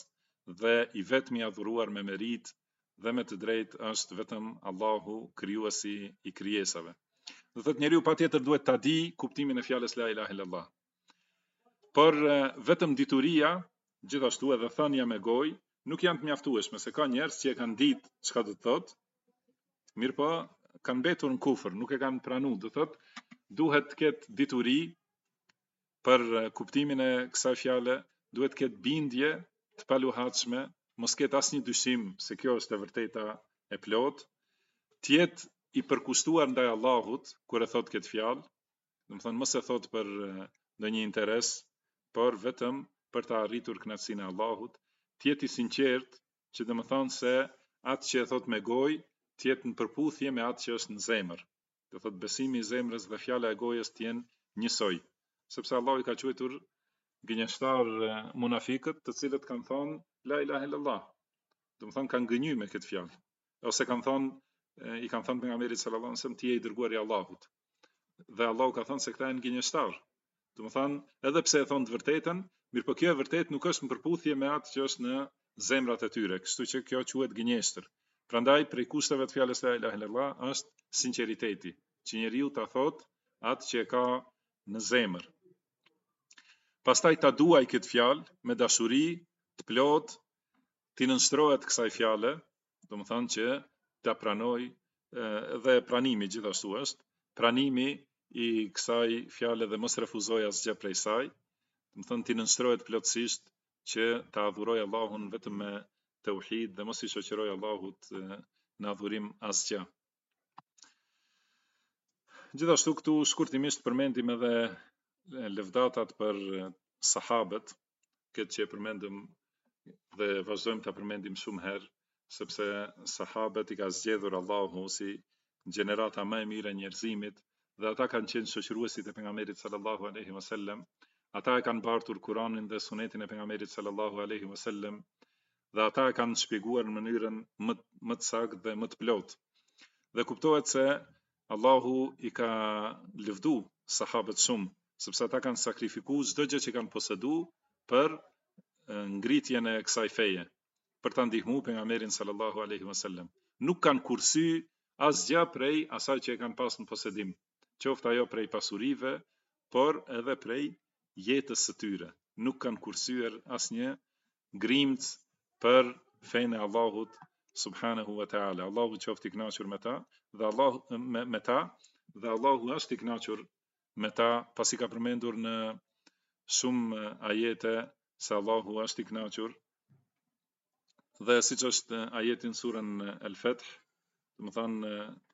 dhe i vetmi adhuruar me merit dhe me të drejtë është vetëm Allahu, krijuesi i krijesave. Do thotë njeriu patjetër duhet ta di kuptimin e fjalës la ilaha illallah. Por vetëm dituria, gjithashtu edhe thënia me gojë, nuk janë të mjaftueshme, se ka njerëz që e kanë ditë çka do të thotë, mirë po kanë mbetur në kufër, nuk e kanë pranuar. Do thotë duhet të ketë dituri për kuptimin e kësaj fjale, duhet të ketë bindje të paluhatshme, mos ketë asnjë dyshim se kjo është e vërteta e plot, të jetë i përkushtuar ndaj Allahut kur e thot këtë fjalë, do të thonë mos e thot për ndonjë interes, por vetëm për të arritur kënaqësinë e Allahut, të jetë i sinqert, që do të thonë se atë që e thot me gojë të jetë në përputhje me atë që është në zemër. Do thotë besimi i zemrës dhe fjala e gojës të jenë njësoj, sepse Allahu i ka quajtur gënjeshtar munafikët, të cilët kanë thonë la ilaha illallah. Do të thonë kanë gënjur me këtë fjalë, ose kanë thonë i kanë thënë pejgamberit sallallahu alajhi wasallam ti je i dërguari i Allahut. Dhe Allahu ka thënë se këta janë gënjeshtar. Do të thonë edhe pse e thonë të vërtetën, mirë po kjo e vërtetë nuk është në përputhje me atë që është në zemrat e tyre, kështu që kjo quhet gënjeshtër. Prandaj prej kushteve të fjalës la ilaha illallah është sinqeriteti, që njeriu ta thotë atë që e ka në zemër. Pastaj ta duaj këtë fjalë me dashuri të plot, t'i nënshtrohet kësaj fjale, do të thonë që ta pranoj, dhe pranimi gjithashtu është pranimi i kësaj fjale dhe mos refuzoj asgjë prej saj, do të thonë t'i nënshtrohet plotësisht që ta adhuroj Allahun vetëm me tauhid dhe mos i shoqëroj Allahut në adhurim asgjë. Gjithashtu këtu shkurtimisht përmendim edhe lëvdatat për sahabët, këtë që e përmendëm dhe vazhdojmë ta përmendim shumë herë, sepse sahabët i ka zgjedhur Allahu si gjenerata më e mirë e njerëzimit dhe ata kanë qenë shoqëruesit e pejgamberit sallallahu alaihi wasallam. Ata e kanë bartur Kur'anin dhe Sunetin e pejgamberit sallallahu alaihi wasallam dhe ata e kanë shpjeguar në mënyrën më të saktë dhe më të plotë. Dhe kuptohet se Allahu i ka lëvdu sahabët shumë, sepse ata kanë sakrifikuar çdo gjë që kanë poseduar për ngritjen e kësaj feje, për ta ndihmuar pejgamberin sallallahu alaihi wasallam. Nuk kanë kursy asgjë prej asaj që e kanë pas në posedim, qoftë ajo prej pasurive, por edhe prej jetës së tyre. Nuk kanë kursyer asnjë grimc për fenë e Allahut subhanahu wa taala. Allahu qoftë i kënaqur me ta dhe Allahu është i kënaqur me ta, pasi ka përmendur në shumë ajete se Allahu është i kënaqur. Dhe siç është ajeti në surën Al-Fath, do të thonë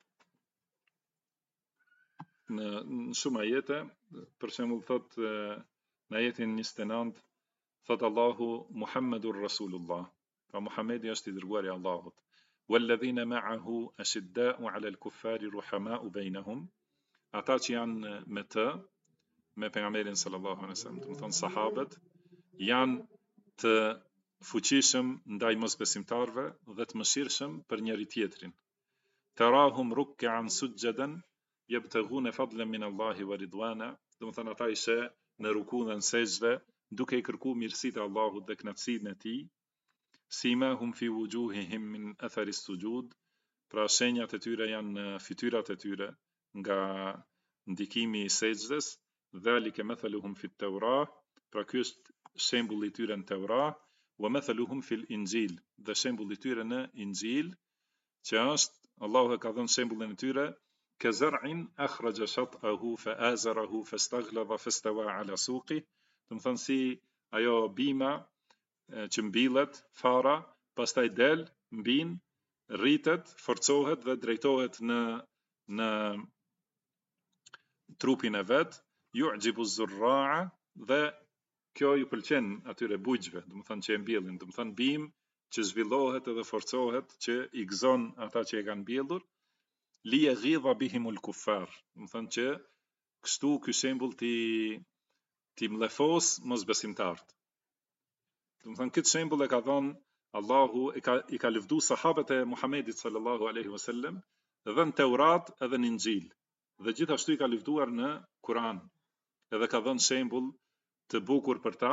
në shumë ajete, për shembull thot në ajetin 29, thot Allahu Muhammedur Rasulullah, pra Muhamedi është i dërguari i Allahut. Walladhina ma'ahu ashidda'u 'alal kuffari ruhama'u bainahum, ata që janë me të, me pejgamberin sallallahu alaihi wasallam, do të thonë sahabët, janë të fuqishëm ndaj mosbesimtarëve dhe të mëshirshëm për njëri tjetrin. Tarahum ruk'an sujjadan yabtaghuna fadlan min Allahi wa ridwana, do të thonë ata ishe në ruku dhe në sejdë duke i kërkuar mirësitë e Allahut dhe kënaqësinë e tij. Simahum fi wujuhihim min athari sujud, pra shenjat e tyre janë në fytyrat e tyre nga ndikimi i sejdës. Dhalika mathaluhum fi at-Taurah, pra ky është shembulli i tyre në Teura, wa mathaluhum fil Injil, dhe shembulli i tyre në Injil, që është Allahu e ka dhënë shembullin e tyre ka zar'in akhraja shat'ahu fa azarahu fastaghlaba fastawa ala suqi, do të thonë si ajo bima që mbillet fara, pastaj del, mbin, rritet, forcohet dhe drejtohet në trupin e vet, yu'jibu zurra'a, dhe kjo ju pëlqen atyre bujqve, do të thonë që e mbjellin, do të thonë bim që zhvillohet edhe forcohet, që i gëzon ata që e kanë mbjellur, li yaghidha bihimul kuffar, do të thonë që kështu ky shembull ti mlefos mosbesimtarët. Do të thonë këtë shembull e ka dhënë Allahu, i ka lëvdu sahabët e Muhamedit sallallahu alaihi wasallam dhe në Teurat edhe në Injil, dhe gjithashtu i ka lëvduar në Kur'an, edhe ka dhënë shembull të bukur për ta,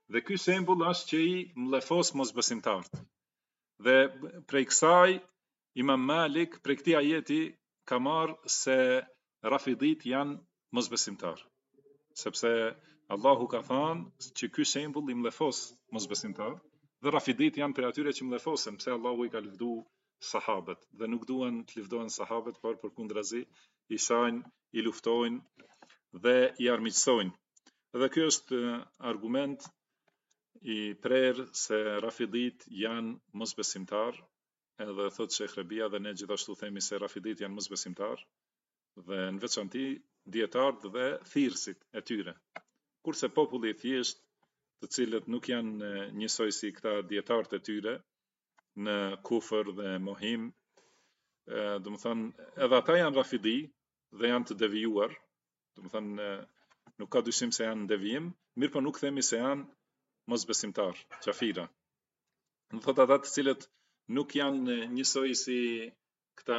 Dhe ky shembull është që i mllëfos mosbesimtarët. Dhe prej kësaj Imam Malik prej këtij ajeti ka marrë se rafidit janë mosbesimtar. Sepse Allahu ka thënë që ky shembull i mllëfos mosbesimtar dhe rafidit janë prej atyre që mllëfosen pse Allahu i ka lëvdu sahabët dhe nuk duan të lëvdohen sahabët, por përkundrazi i shajnë, i luftojnë dhe i armiqsojnë. Dhe ky është argument i prerë se rafidit janë mosbesimtar, edhe thot Sheikh Rabia dhe ne gjithashtu themi se rafidit janë mosbesimtar, dhe në veçanti dietarët dhe thirrësit e tyre. Kurse populli i thjesht, të cilët nuk janë njësoj si këta dietarët e tyre në kufër dhe mohim, do të thonë edhe ata janë rafidi dhe janë të devijuar, do të thonë nuk ka dyshim se janë në devijim, mirë po nuk themi se janë mosbesimtar, qafira. Do thotë ata të cilët nuk janë njësoj si këta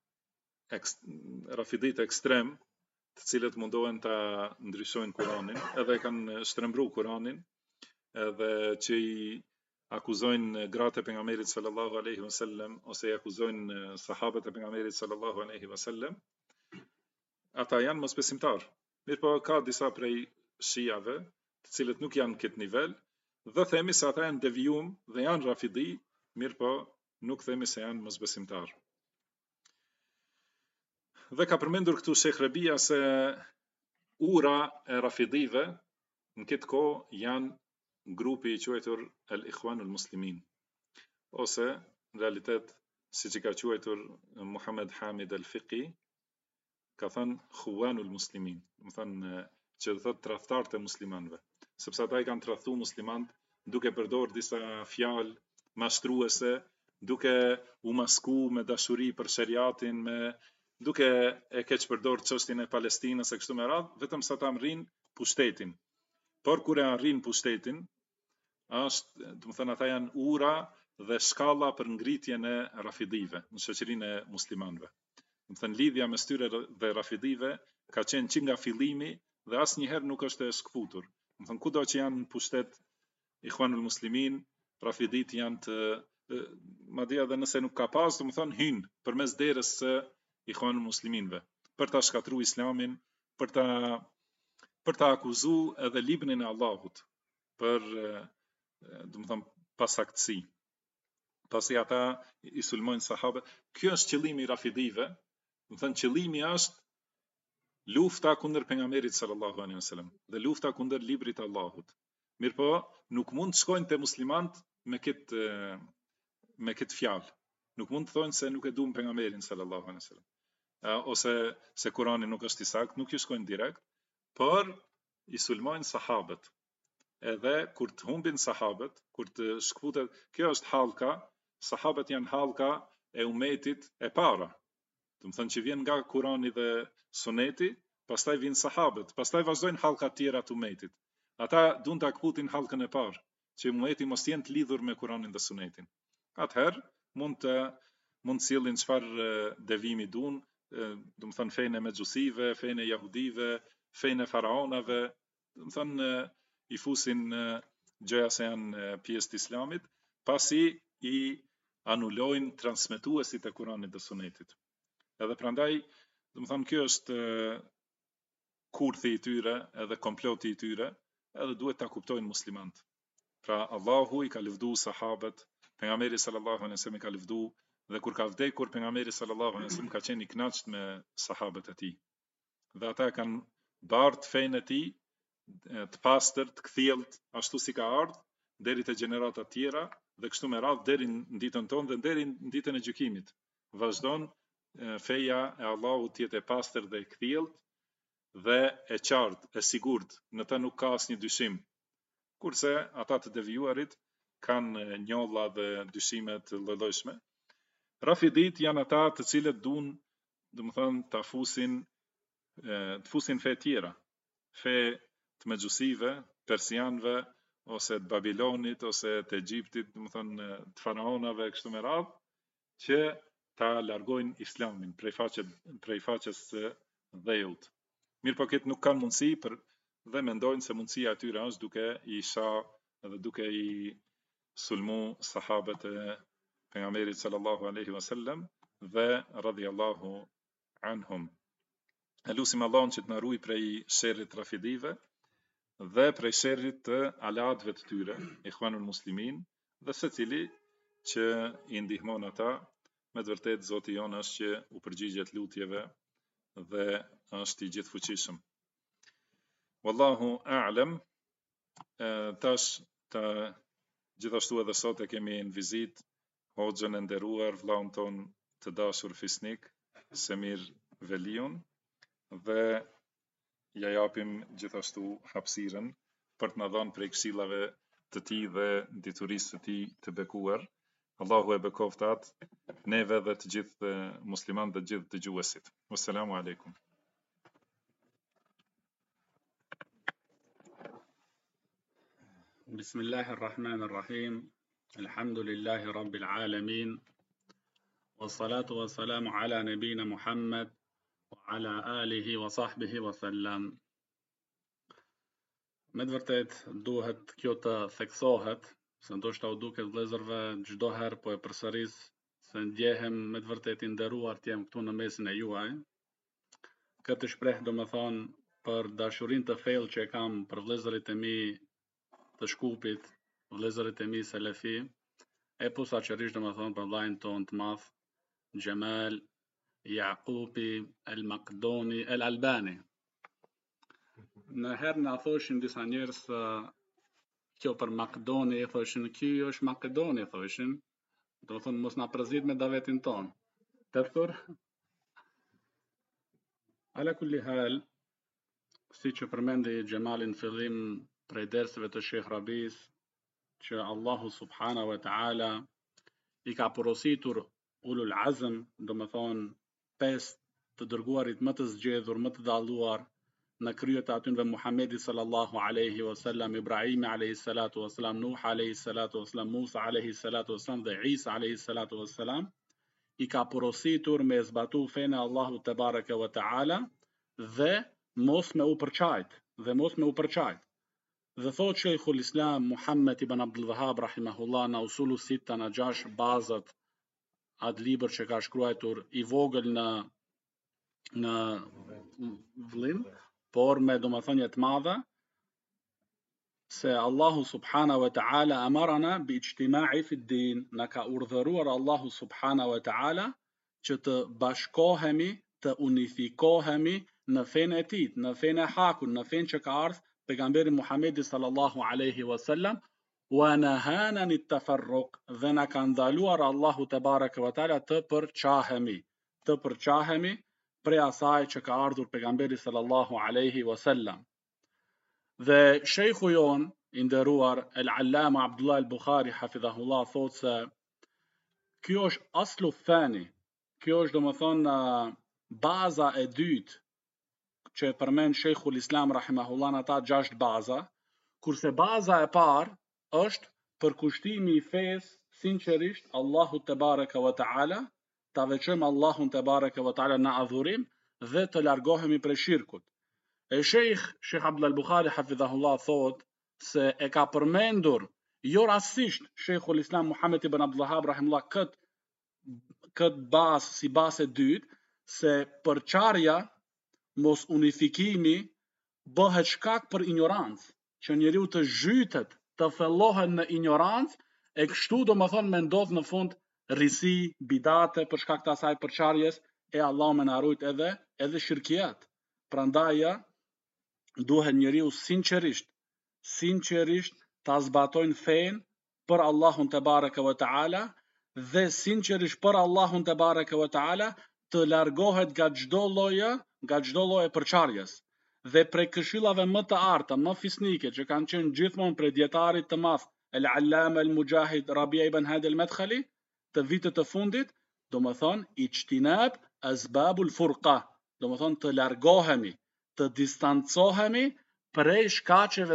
rafidit ekstrem, të cilët mundohen ta ndryshojnë Kur'anin, edhe kanë shtrembru Kur'anin, edhe që i akuzojnë gratë e pejgamberit sallallahu alaihi wasallam ose i akuzojnë sahabët e pejgamberit sallallahu alaihi wasallam, ata janë mosbesimtar. Mirë po ka disa prej shijave, të cilët nuk janë këtë nivel, dhe themi se ata janë devijum dhe janë rafidi, mirë po nuk themi se janë mosbesimtar. Dhe ka përmendur këtu Sheikh Rabia se ura e rafidive në këtë kohë janë grupi i quajtur El Ikhwanul Muslimin, ose në realitet siç i ka quajtur Muhammed Hamid El Fiqi, ka thënë Khuwanul Muslimin, do të thënë që do thotë tradhtarët e muslimanëve, sepse ata i kanë tradhtu muslimanët duke përdorur disa fjalë mashtruese, duke u masku me dashuri për shariatin, duke e keq përdorur çështjen e Palestinës e kështu me radhë, vetëm sa ta arrin pushtetin. Por kur e arrin pushtetin, është, do të thënë ata janë ura dhe shkalla për ngritjen e rafidive në shoqërinë e muslimanëve. Do të thënë lidhja mes tyre dhe rafidive ka qenë që nga fillimi dhe asnjëherë nuk është e shkputur. Do të thënë kudo që janë në pushtet Ikhwanul Muslimin, rafidit janë të madje edhe nëse nuk ka pas, do të thënë hynë përmes derës së Ikhwanul Musliminve për ta shkatruar Islamin, për ta akuzuar edhe librin e Allahut për, do të thënë, pasaktësi. Pasi ata i sulmojnë sahabët, ky është qëllimi i rafidive, do të thënë qëllimi është lufta kundër pejgamberit sallallahu alaihi wasallam dhe lufta kundër librit të Allahut. Mirpo nuk mund të shkojnë te muslimanët me këtë fjalë. Nuk mund të thonë se nuk e duam pejgamberin sallallahu alaihi wasallam. Ose se Kurani nuk është i saktë, nuk ju shkojnë direkt, por i sulmojnë sahabët. Edhe kur të humbin sahabët, kur të shkputet, kjo është hallka, sahabët janë hallka e umetit e para. Do të thënë që vjen nga Kurani dhe Suneti, pastaj vijnë sahabët, pastaj vazhdojnë hallkat tjera të umetit. Ata duan ta kputin hallkën e parë, që umeti mos jenë të lidhur me Kuranin dhe Sunetin. Atëherë mund të sjellin çfarë devimi duan, do të thënë fenë e mexhusive, fenë e jahudive, fenë e faraonave, do të thënë i fusin gjëja se janë pjesë të Islamit, pasi i anulojnë transmetuesit e Kuranit dhe Sunetit. Edhe prandaj, do të thënë kjo është kurthi i tyre, edhe komploti i tyre, edhe duhet ta kuptojnë muslimanët. Pra Allahu i ka lëvduar sahabët, pejgamberi sallallahu alaihi wasallam i ka lëvduar, dhe kur ka vdekur pejgamberi sallallahu alaihi wasallam ka qenë i kënaqur me sahabët e tij. Dhe ata kanë bardh fenë e tij të pastër, të kthjellët, ashtu si ka ardhur deri te gjenerata të tjera dhe kështu me radhë deri në ditën tonë dhe deri në ditën e gjykimit. Vazhdon feja e Allahut të jetë e pastër dhe e kthjellët dhe e qartë, e sigurt, në të nuk ka asnjë dyshim. Kurse ata të devijuarit kanë njolla dhe dyshime të lloj-llojshme. Rafidit janë ata të cilët duan, do të thënë, të fusin fe tjera, fe të mexhusive, persianëve, ose të Babilonit, ose të Egjiptit, do të thënë të faraonave kështu me radhë, që ta largojnë Islamin prej faqes së dheut. Mirë po këtë nuk kanë mundësi dhe mendojnë se mundësia e tyre është duke i sha dhe duke I sulmu sahabët e pejgamberit sallallahu alaihi wasallam dhe radhiyallahu anhum. Elusim Allahun që të na ruaj prej sherrit rafidive dhe prej sherrit të alatëve të tyre, ikhwanul muslimin, dhe secili që I ndihmon ata. Me të vërtetë Zoti jon është që u përgjigjet lutjeve dhe është I gjithfuqishëm. Wallahu a'lam. Tash të gjithashtu edhe sot e kemi në vizitë hoxhën e nderuar, vllaun ton të dashur fisnik, Semir Veliun, dhe ja japim gjithashtu hapësirën për të na dhënë prej këshillave të tij dhe diturisë të tij të bekuar. Allahu e bekoft atë, neve dhe të gjithë musliman dhe të gjithë dëgjuesit. Wassalamu alaikum. Bismillahirrahmanirrahim. Alhamdulillahi rabbil alamin. Wassalatu wassalamu ala nabina Muhammad wa ala alihi wa sahbihi wa sallam. Me të vërtet duhet kjo të theksohet, se ndoshta u duket vëllezërve çdo herë po e përsëris se ndjehem me të vërtet I nderuar të jem këtu në mesin e juaj. Këtë shpreh domethënë për dashurinë të thellë që e kam për vëllezërit e mi të Shkupit, vëllezërit e mi selefi, e posaçërisht domethënë për vllain ton të madh Xhemal Jaqupi El Maqdoni El Albani. Në herë na thoshin disa njerëz kjo për Makedoni, thoshin kjo është Makedoni, thoshin. Do të thonë mos na përzit me davetin ton. Teftur? Ala kulli hal, si që përmendi Xhemalin fillim prej derseve të Sheh Rabis, që Allahu subhanahu wa ta'ala I ka porositur ulul azm, do më thonë 5 të dërguarit më të zgjedhur, më të dalluar, në kryet e atyre Muhamedi sallallahu alaihi wasallam, Ibrahim alayhi salatu wasalam, Nuh alayhi salatu wasalam, Musa alayhi salatu wasalam dhe Isa alayhi salatu wasalam, I ka porositur me zbatu fenë Allahu te bareke wa taala dhe mos me u përçajt. Dhe thot Sheikhul Islam Muhammad ibn Abdul Wahhab rahimahullah në usulu sitta në 6 bazat atë libër që ka shkruar I vogël në vëllim, por me domethënie të madhe, se Allahu subhanahu wa ta'ala amarana bi ijtima'i fi din, na ka urdhëruar Allahu subhanahu wa ta'ala që të bashkohemi, të unifikohemi në fenë e tij, në fenë e hakun, në fenë që ka ardhur pejgamberi Muhamedi sallallahu alaihi wasallam, wa nahana an at-tafarruq, dhe na ka ndaluar Allahu te baraka wa ta'ala të përçahemi prej asaj që ka ardhur pejgamberi sallallahu alaihi wasallam. Dhe shejhu jon I nderuar El-Allama Abdullah El-Bukhari hafidhahullah thot se kjo është aslu thani, kjo është domethënë baza e dytë që përmend Sheikhul Islam rahimahullah në ata 6 baza, kurse baza e parë është përkushtimi I fesë sinqerisht Allahut te baraka wa taala, ta veçojmë Allahun te baraka wa taala në adhurim dhe të largohemi prej shirkut. E Sheikh Abdullah al-Bukhari hafidhahullah thot se e ka përmendur jo rastisht Sheikhul Islam Muhammad ibn Abdul Wahhab rahimahullah kët bazë si bazë e dytë, se përçarja, mos unifikimi bëhet shkak për ignorancë, që njeriu të zhytet, të thellohet në ignorancë, e kështu domethënë me ndodh në fund rrisi, bidate për shkak të asaj përçarjes, e Allahu më na rujt edhe shirkiat. Prandaj duhet njeriu sinqerisht ta zbatojnë fenë për Allahun te baraka wa taala dhe sinqerisht për Allahun te baraka wa taala të largohet nga çdo lloj përçarjes. Dhe prej këshillave më të arta, më fisnike që kanë qenë gjithmonë prej dietarit të madh El-Allama El-Mujahid Rabia ibn Hadi El-Madkhali të vitit të fundit, domethënë ijtinab asbabul furqa, domethënë të largohemi, të distancohemi prej shkaqeve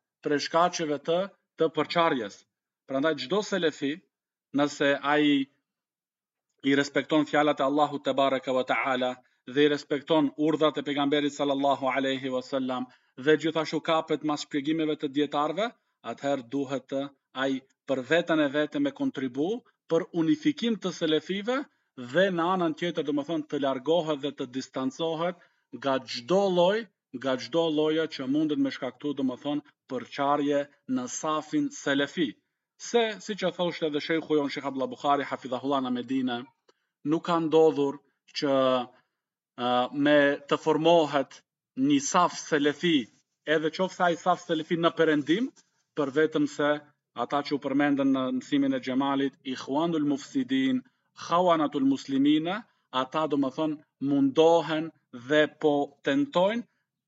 të përçarjes. Prandaj çdo selefi, nëse ai I respekton fjalat e Allahut te baraka wa taala dhe I respekton urdhrat e pejgamberit sallallahu alaihi wasallam dhe gjithashtu kapet mas shpjegimeve të dietarëve, atëherë duhet të ai për veten e vetë me kontribu për unifikim të selefive dhe në anën tjetër domethënë të largohet dhe të distancohet nga çdo lloja që mundet me shkaktuar domethënë përçarje në safin selefi. Se siç e thoshte edhe shejhu jon Sheikh Abdullah Buhari hafidhahullah në Medinë, nuk ka ndodhur që me të formohet një saf selefi, edhe qoftë ai saf selefi në perëndim, për vetëm se ata që u përmendën në mësimin e Xhemalit, Ikhwanul Mufsidin, Khawanatul Muslimina, ata domethënë mundohen dhe po tentojnë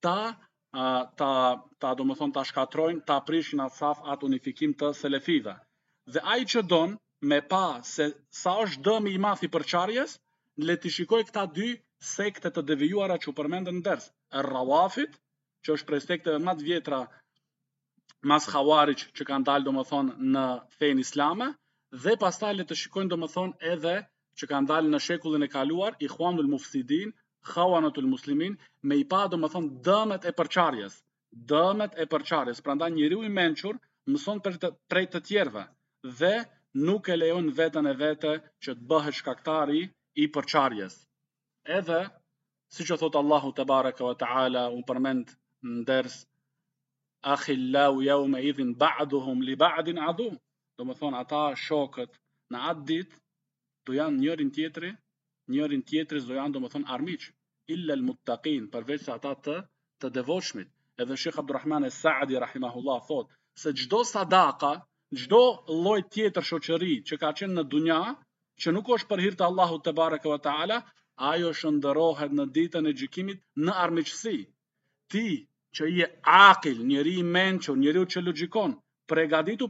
ta domethënë ta shkatrojnë, ta prishin atë saf atë unifikim të selefive. Dhe ai që don me pa se sa është dëmi i madh i përçarjes, le të shikoj këta dy sekte të devijuara që u përmendën në ders, Rawafid, që është prej sekteve më të vjetra mas Khawarij që kanë dalë domethënë në fenë islame, dhe pastaj le të shikojnë domethënë edhe që kanë dalë në shekullin e kaluar, Ikhwanul Mufsidin, Khawanatul Muslimin, me i pa domethënë dëmet e përçarjes. Prandaj njeriu i mençur mëson prej të tjerëve dhe nuk e lejon veten e vete që të bëhet shkaktari i përçarjes. Edhe siç e thot Allahu te baraka wa taala, u përmend në ders akhillau yawma idhin ba'duhum li ba'din adu. Domethënë ata shokët në atë ditë do janë njërin tjetrit do janë domethënë armiq, illa al-muttaqin, përveç se ata të devotshmit. Edhe Sheikh Abdulrahman As-Saadi rahimahullah thot se çdo sadaka, çdo lloj tjetër shoqëri që ka qenë në dunja, që nuk është për hir të Allahut te baraka wa taala, ajo shndërrohet në ditën e gjykimit në armiqësi. Ti që je akil, njeri i mençur, njeriu që logjikon, përgatitu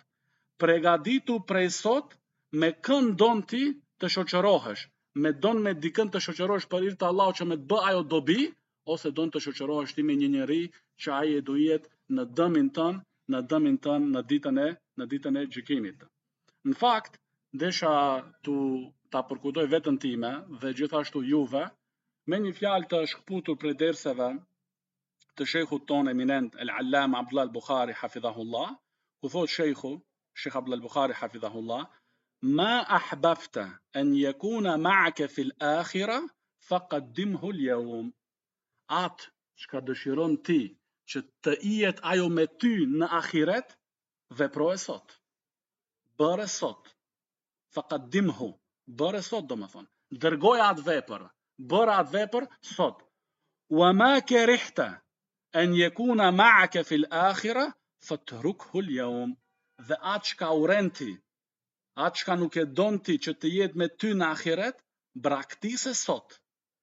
prej sot me kën don ti të shoqërohesh, me dikën të shoqërohesh për hir të Allahut që me të bë ajo dobi, ose don të shoqërohesh ti me një njeri që ai do jetë në dëmin tën, në ditën e gjykimit. Në fakt, desha ta përkujtoj veten time dhe gjithashtu juve me një fjalë të shkputur prej derseve të shejhut ton eminent El-Allama Abdullah Al-Bukhari hafidhahullah, ku thot Sheikh Abdullah Al-Bukhari hafidhahullah, ma ahbabta an yakuna ma'aka fil akhirah faqaddimhu al-yawm. Atë çka dëshiron ti që të jetë ajo me ty në ahiret, veproje sot. Bëre sot. Faqaddimhu, bëre sot domethënë. Dërgoja atë vepër, bëre atë vepër sot. Wa ma karihta an yakuna ma'aka fil akhirah fatrukhu al-yawm. Dhe atë çka uren ti, atë çka nuk e don ti që të jetë me ty në ahiret, braktise sot.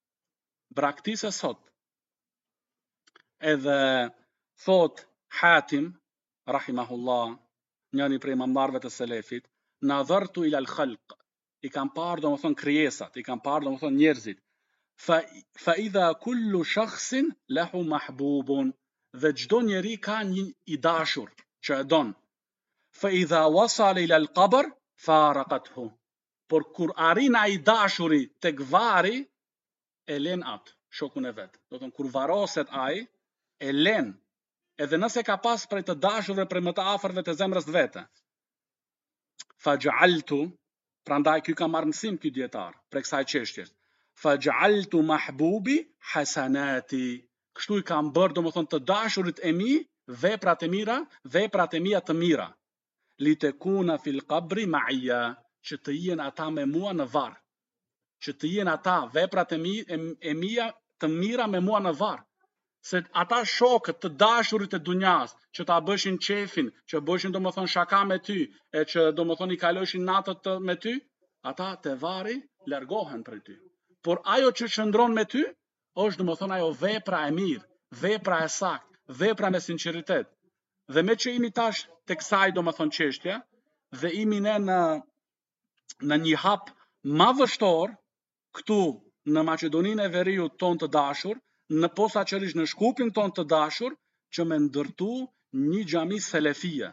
Edhe thot Hatim rahimahullah, njëri prej imamëve të selefit, nadhartu ila al-khalq, i kam parë domethënë krijesat, i kam parë domethënë njerëzit. Fa idha kullu shakhsin lahu mahbubun, dhe çdo njeri ka një i dashur që e don. Fa idha wasala ila al-qabr faraqathu. Por kur arrin ai dashuri tek vari, e len atë shokun e vet. Do të thonë kur varoset ai, e len, edhe nëse ka pas prej të dashurve prej më të afërve të zemrës vete. Faj'altu, prandaj ky ka marrë mësim ky dietar për kësaj çështjes. Faj'altu mahbubi hasanati. Kështu i kam bërë domethënë të dashurit e mi, veprat e mia të mira. Li takuna fil qabri ma'ya, që të jenë ata me mua në varr. Që të jenë ata veprat e mia të mira me mua në varr. Se ata shokët të dashurit e dunjas, që ta bëshin qefin, që bëshin domethënë shaka me ty, e që domethënë i kaloshin natët me ty, ata te varri largohen prej ty. Por ajo që qëndron me ty, është domethënë ajo vepra e mirë, vepra e saktë, vepra me sinqeritet. Dhe me që imi tash tek kësaj domethënë çështje, dhe imi ne në një hap ma vështor, këtu në Maqedoninë e Veriut ton të dashur, në posaçërisht në Shkupin ton të dashur, që me ndërtu një xhami selefie.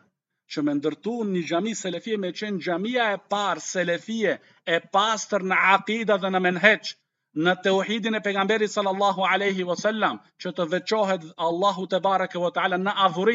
Me qenë xhamia e parë selefie, e pastër në aqida dhe në menheq, në tauhidin e pejgamberit sallallahu alaihi wasallam, që të veçohet Allahu te bareke ve taala në adhurim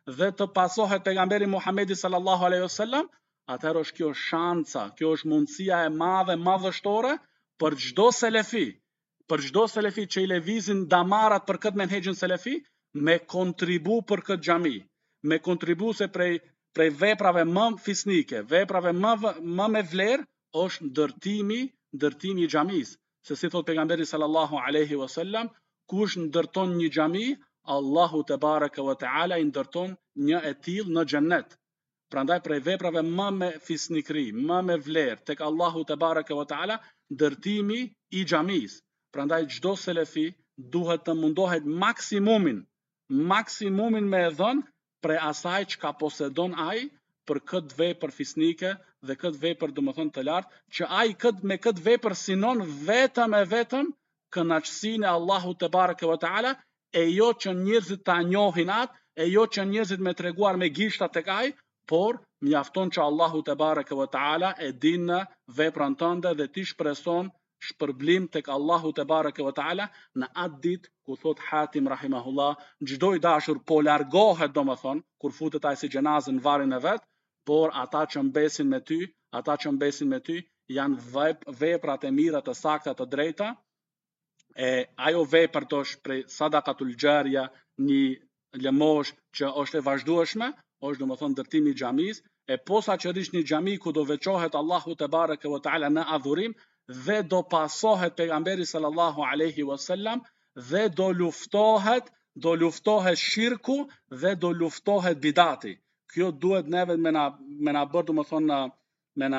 dhe të pasohet pejgamberi Muhamedi sallallahu alaihi wasallam, atëherë është kjo shanca, kjo është mundësia e madhe madhështore për çdo selefi që i lëvizin damarat për këtë menhexhin selefi, me kontribu për këtë xhami, me kontribu se prej veprave më fisnike, veprave më me vlerë është ndërtimi i xhamisë. Se si thot pejgamberi sallallahu alaihi wasallam, kush ndërton një xhami, Allahu te baraka wa taala i ndërton një e tillë në xhennet. Prandaj prej veprave më me fisnikri, më me vlerë tek Allahu te baraka wa taala, ndërtimi i xhamisë. Prandaj çdo selefi duhet të mundohet maksimumin me e dhënë prej asaj çka posedon ai për këtë vepër fisnike dhe këtë vepër domethënë të lartë, që ai me këtë vepër sinon vetëm kënaqësinë e Allahut te baraka wa taala, e jo që njerëzit ta njohin atë, e jo që njerëzit me treguar me gishta tek ai, por mjafton që Allahu te baraka wa taala e din në veprën tënde dhe ti shpreson shpërblim tek Allahu te baraka wa taala në atë ditë ku thot Hatim rahimahullah, çdo i dashur po largohet domethënë kur futet ai si xhenazë në varrin e vet, por ata që mbesin me ty janë veprat e mira të sakta të drejta. E ajo vepër të është prej sadakatul xharia, një lëmosh që është e vazhdueshme, është domethënë ndërtimi i xhamisë, e posaçërisht një xhami ku do veçohet Allahu te baraka wa taala në adhurim dhe do pasohet pejgamberi sallallahu alaihi wasallam dhe do luftohet shirku dhe do luftohet bidati. Kjo duhet neve me na bërë domethënë me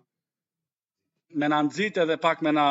na nxit edhe pak me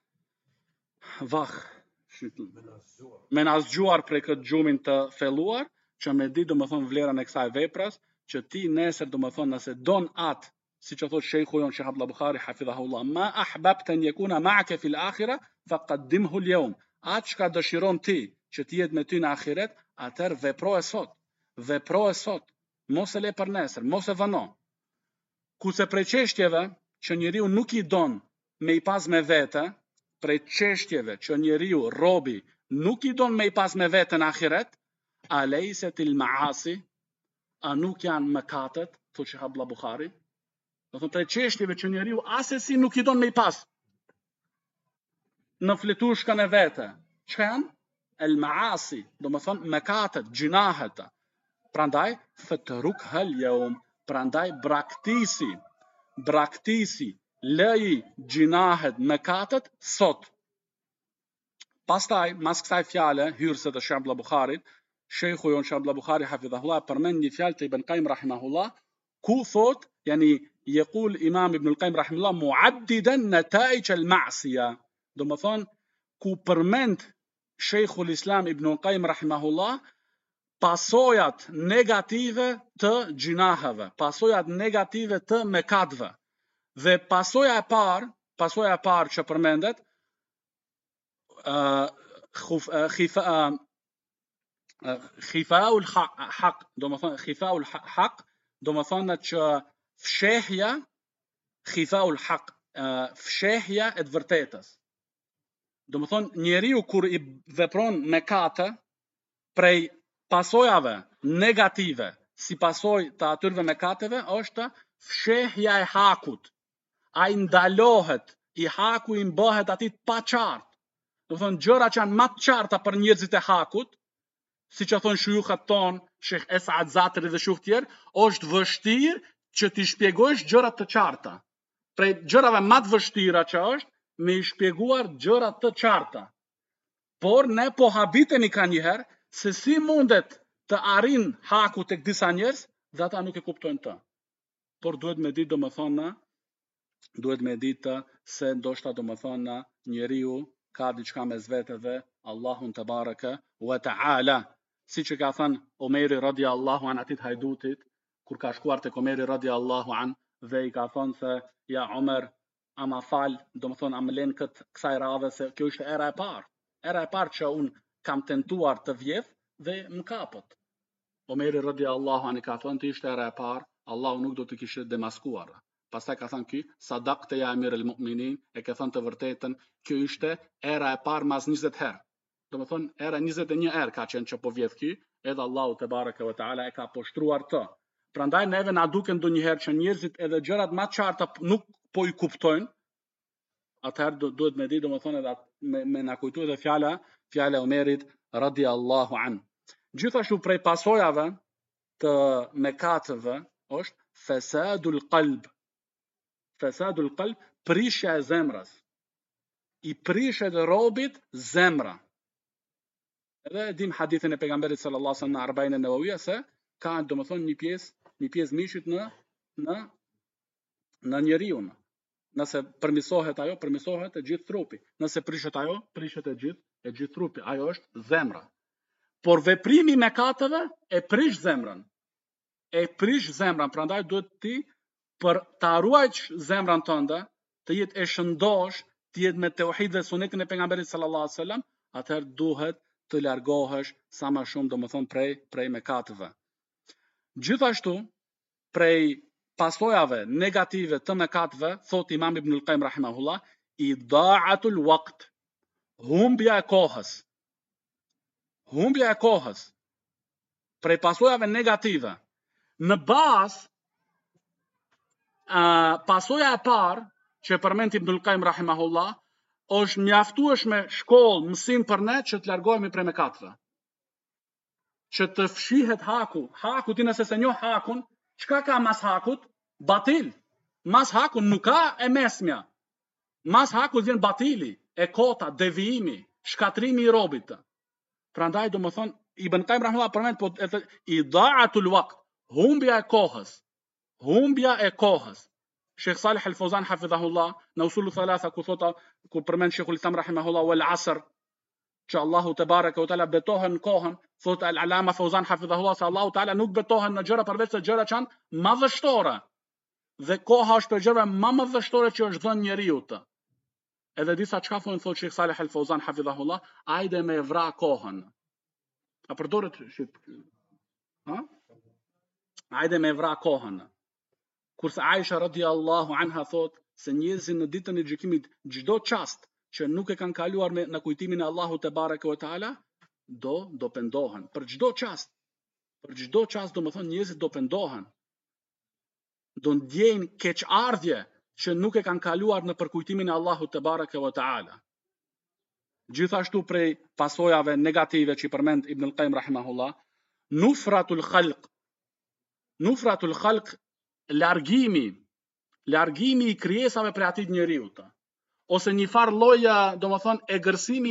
na zgjuar prej këtë gjumin të thelluar, që me di domethënë vlerën e kësaj veprës, që ti nesër domethënë nëse don atë, siç e thot shejhu jon Sheikh Abdullah Bukhari hafidhahullah, ma ahbabta an yakuna ma'aka fil akhirah faqaddimhu al-yawm. Atë çka dëshiron ti që të jetë me ty në ahiret, atëherë veproje sot. Mos e le për nesër, mos e vëno. Kurse prej çështjeve që njeriu nuk i don me i pas me vete, prej çështjeve që njeriu robi nuk i don me i pas me vete në ahiret, alejsetil maasi, a nuk janë mëkatet, thot Sheikh Abdullah Bukhari. Do thonë prej çështjeve që njeriu asesi nuk i don me i pas në fletushkën e vete, çka janë? El maasi, do më thonë mëkatet, gjinahet. Prandaj fatrukha al-yawm, prandaj braktisi lëji gjinahet mëkatet sot. Pastaj, mas kësaj fjale, hyrëse të Sheikh Abdullah Bukharit, shejhu jon Sheikh Abdullah Bukhari hafidhahullah përmend një fjalë të Ibn Qayyim rahimahullah, ku thot, yani yaqul Imam Ibn al-Qayyim rahimahullah muaddidan nata'ij al-ma'siyah. Do më thonë, ku përmend Sheikhul Islam Ibn al-Qayyim rahimahullah pasojat negative të gjinaheve, pasojat negative të mëkateve. Dhe pasoja e parë që përmendet, khifaul haq, do më thonë khifaul haq, do më thonë që fshehja khifaul haq, fshehja e të vërtetës. Do më thonë njeriu kur i vepron mëkate prej pasojave negative si pasojë të atyre mëkateve është fshehja e hakut. Ai ndalohet, i haku i bëhet atit pa qartë. Do thonë gjëra që janë më të qarta për njerëzit e hakut, siç e thon shujukhat ton, Sheikh Esad Zatri dhe shujukh tjerë, është vështirë që ti shpjegojsh gjërat të qarta. Prej gjërave më të vështira që është me i shpjeguar gjërat të qarta. Por ne po habitemi kanjëherë se si mundet të arrin haku tek disa njerëz dhe ata nuk e kuptojnë të. Por duhet me ditë se ndoshta domethënë njeriu ka diçka mes vete dhe Allahun te baraka wa taala. Siç e ka thënë Omeri radiallahu an atit hajdutit, kur ka shkuar tek Omeri radiallahu an dhe i ka thënë se ja Omer, ama fal, domethënë am len kësaj radhe se kjo ishte era e parë. Era e parë që un kam tentuar të vjedh dhe më kapët. Omeri radiallahu an i ka thënë ti ishte era e parë, Allahu nuk do të kishte demaskuar. Pastaj ka thënë ky, sadaqte ya amir al-mu'minin, e ka thënë të vërtetën, kjo ishte era e parë mas 20 herë. do më thonë era 21 erë ka qenë që po vjedh ky, edhe Allahu te bareke ve taala e ka poshtruar të. Prandaj neve na duken ndonjëherë që njerëzit edhe gjërat më të qarta nuk po i kuptojnë. Atëherë duhet me di, do më thonë edhe me na kujtu edhe fjala e Omerit radiallahu an. Gjithashtu prej pasojave të mëkateve është fesadul qalb. Fesadul qalb, prishja e zemrës. I prishet robit zemra. Edhe dim hadithin e pejgamberit sallallahu alaihi wasallam në Arba'in an-Nawawiyya se ka do më thonë një pjesë mishit në njeriu. Nëse përmisohet ajo, përmisohet e gjithë trupi. Nëse prishet ajo, prishet e gjithë trupi. Ajo është zemra. Por veprimi i mëkateve e prish zemrën. Prandaj duhet ti për ta ruajtur zemrën tënde, të jetë e shëndosh, të jetë me tauhid dhe sunetin e pejgamberit sallallahu alaihi wasallam, atëherë duhet të largohesh sa më shumë, domethënë prej mëkateve. Gjithashtu, prej pasojave negative të mëkateve, thot Imam Ibn al-Qayyim rahimahullah, ida'atul waqt, humbja e kohës. Prej pasojave negative. Në bazë, pasoja e parë që përmend Ibn al-Qayyim rahimahullah, është mjaftueshme shkollë, mësim për ne që të largohemi prej mëkateve. Që të fshihet haku. Haku, ti nëse se njoh hakun, çka ka mas hakut? Batil. Mas hakun nuk ka e mesmja. Mas hakut vjen batili, e kota, devijimi, shkatrimi i robit. Prandaj do më thonë, Ibn Qayyim rahimahullah përmend po ida'atul waqt, humbja e kohës. Sheikh Salih al-Fawzan hafidhahullah në usulu thalatha ku përmend Sheikhul Islam rahimahullah wal asr, që Allahu te bareke ve taala betohen në kohën, thot al-Alama Fawzan hafidhahullah se Allahu taala nuk betohen në gjëra përveç se gjëra që janë madhështore. Dhe koha është për gjëra më madhështore që është dhënë njeriu të. Edhe disa çka thonë, thot Sheikh Salih al-Fawzan hafidhahullah, ajde me vra kohën. A përdoret shit? Ajde me vra kohën. Kurse Aisha radiallahu anha thot se njerëzit në ditën e gjykimit çdo çast që nuk e kanë kaluar në kujtimin e Allahut te bareke ve taala do pendohen. Për çdo çast do më thonë njerëzit do pendohen. Do ndjejnë keqardhje që nuk e kanë kaluar në përkujtimin e Allahut te bareke ve taala. Gjithashtu prej pasojave negative që përmend Ibn al-Qayyim rahimahullah, nufratul khalq, largimi i krijesave prej atit njeriu të. Ose një farë lloja, domethënë egërsimi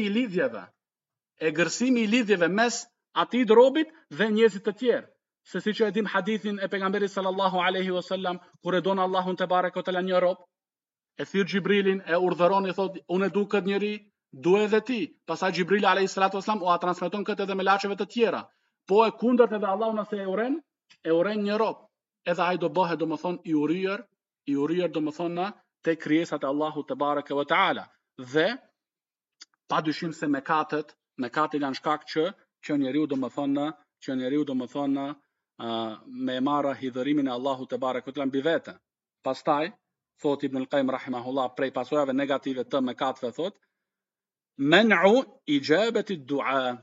i lidhjeve mes atit robit dhe njerëzit të tjerë. Se siç e dim hadithin e pejgamberit sallallahu alaihi wasallam, kur e don Allahun te bareke ve taala një rob, e thirr Xhibrilin, e urdhëron, i thot, unë du këtë njeri, du edhe ti. Pastaj Xhibrili alayhi salatu wasallam u transmeton këtë edhe me laçeve të tjera. Po e kundërt edhe Allahu nëse e uren një rob, edhe ai do bëhet domethënë i uryer domethënë te krijesat e Allahut te bareke ve taala. Dhe padyshim se mëkatet janë shkak që njeriu domethënë me marrë hidhërimin e Allahut te bareke ve taala mbi vete. Pastaj thot Ibn al-Qayyim rahimahullah prej pasojave negative të mëkateve thot men'u ijabati ad-du'a,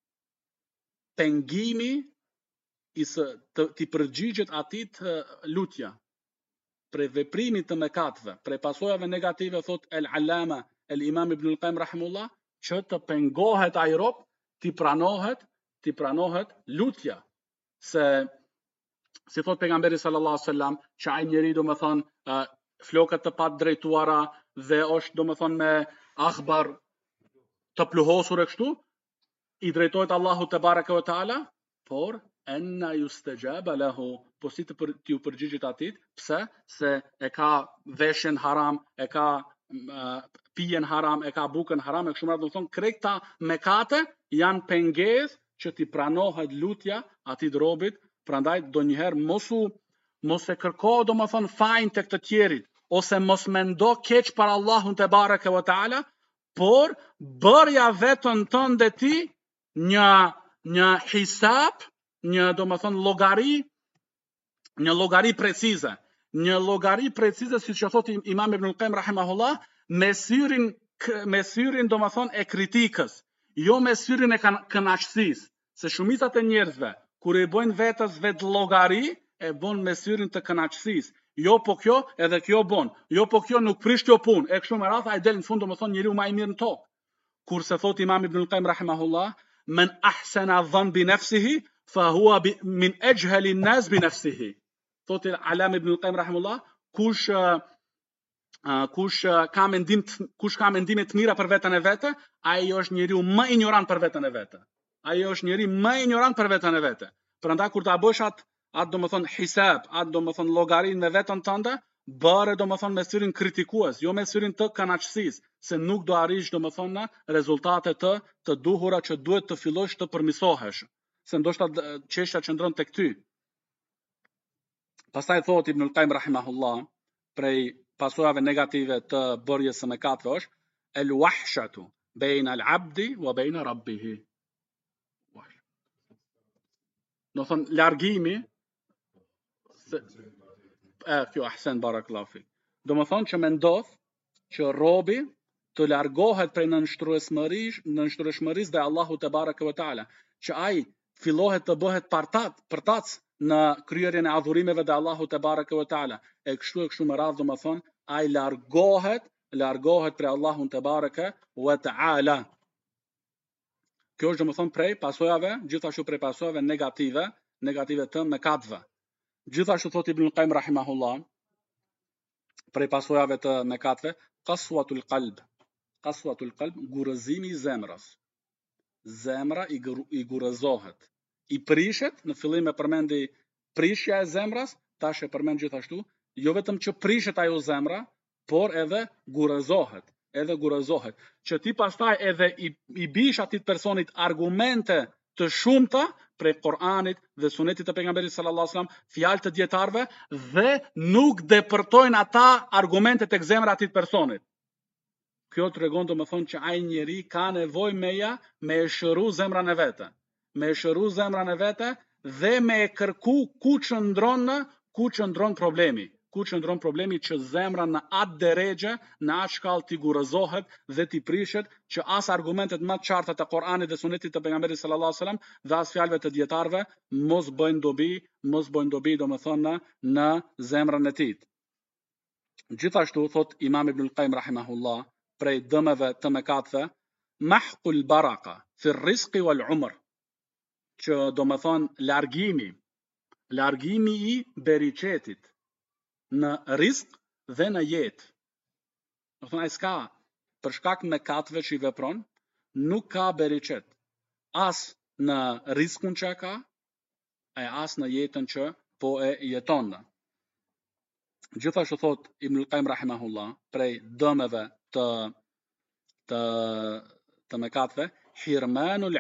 pengimi të përgjigjet atit lutja. Prej veprimit të mëkateve, prej pasojave negative thot el-Allama el-Imam Ibn al-Qayyim rahimahullah, që të pengohet ai rob, ti pranohet lutja. Se si thot pejgamberi sallallahu alaihi wasallam, që ai njeri domethënë flokët të pa drejtuara dhe është domethënë me akhbar të pluhosur e kështu, i drejtohet Allahu te bareke ve taala, por enna yustajaba lahu, po si të ju përgjigjet atit, pse? Se e ka veshjen haram, e ka pijen haram, e ka bukën haram, e kështu me radhë, do thonë krejta mëkate janë pengesë që ti pranohet lutja atit robit. Prandaj donjëherë mos e kërko domethënë fajin tek të tjerit, ose mos mendo keq për Allahun te bareke ve taala, por bërja vetën tënde ti një hisab, një domethënë llogari precize. Një llogari precize, siç e thotë Imam Ibn al-Qayyim rahimahullah, me syrin domethënë e kritikës, jo me syrin e kënaqësisë, se shumicat e njerëzve kur i bojnë vetës vetë llogari, e bën me syrin të kënaqësisë. Jo po kjo, edhe kjo bon. Jo po kjo nuk prish kjo punë. E kështu me radhë ai del në fund domethënë njeriu më i mirë në tokë. Kurse thot Imam Ibn al-Qayyim rahimahullah, men ahsana dhann bi nafsihi fa huwa min ajhali an-nas bi nafsihi. Thot Alam Ibn al-Qayyim rahimahullah, kush ka mendime të mira për veten e vet, ai është njeriu më ignorant për veten e vet. Ai është njeri më ignorant për veten e vet. Prandaj kur ta bësh atë domethën hisab, atë domethën llogarin me veten tënde, bëre domethën me syrin kritikues, jo me syrin të kënaqësisë, se nuk do arrish domethën rezultate të duhura që duhet të fillosh të përmirësohesh, se ndoshta çështja qëndron tek ty. Pastaj thot Ibn al-Qayyim rahimahullah, prej pasojave negative të bërjes së mëkateve është el-wahshatu bayna al-abdi wa bayna rabbih. Do thon largimi kjo ahsen barakallahu fik. Do më thonë që me ndodh që robi të largohet prej nënshtrueshmërisë dhe Allahu te baraka ve taala, që ai fillohet të bëhet përtac në kryerjen e adhurimeve dhe Allahu te baraka ve taala. E kështu me radhë do më thonë ai largohet prej Allahut te baraka ve taala. Kjo është do më thonë prej pasojave, gjithashtu prej pasojave negative të mëkateve. Gjithashtu thot Ibn al-Qayyim rahimahullah, prej pasojave të mëkateve, qaswatul qalb, gurëzimi i zemrës. Zemra i gurëzohet, i prishet, në fillim e përmendi prishja e zemrës, tash e përmend gjithashtu, jo vetëm që prishet ajo zemra, por edhe gurëzohet, që ti pastaj edhe i bish atit personit argumente të shumta prej Kur'anit dhe Sunetit të pejgamberit sallallahu alajhi wasallam, fjalë të dietarëve, dhe nuk depërtojnë ata argumente tek zemra atit personit. Kjo tregon domethënë që ai njeri ka nevojë me e shëru zemrën e vete, dhe me e kërku ku qëndron problemi, që zemra në atë deregje, në atë shkallë t'i gurëzohet dhe t'i prishet, që as argumentet më të qarta të Kur'anit dhe Sunetit të pejgamberit sallallahu alajhi wasallam dhe as fjalëve të dietarëve mos bëjnë dobi domethënë në zemrën e tij. Gjithashtu thot Imam Ibn al-Qayyim rahimahullah, prej dëmeve të mëkateve, mahqul baraka fi rizqi wal umr, që domethënë largimi i beriqetit në rizq dhe në jetë. Do thonë ai s'ka, për shkak mëkateve që i vepron, nuk ka beriqet as në rizqun që ka, as në jetën që po e jeton. Gjithashtu thot Ibn al-Qayyim rahimahullah, prej dëmeve të mëkateve, hirmanul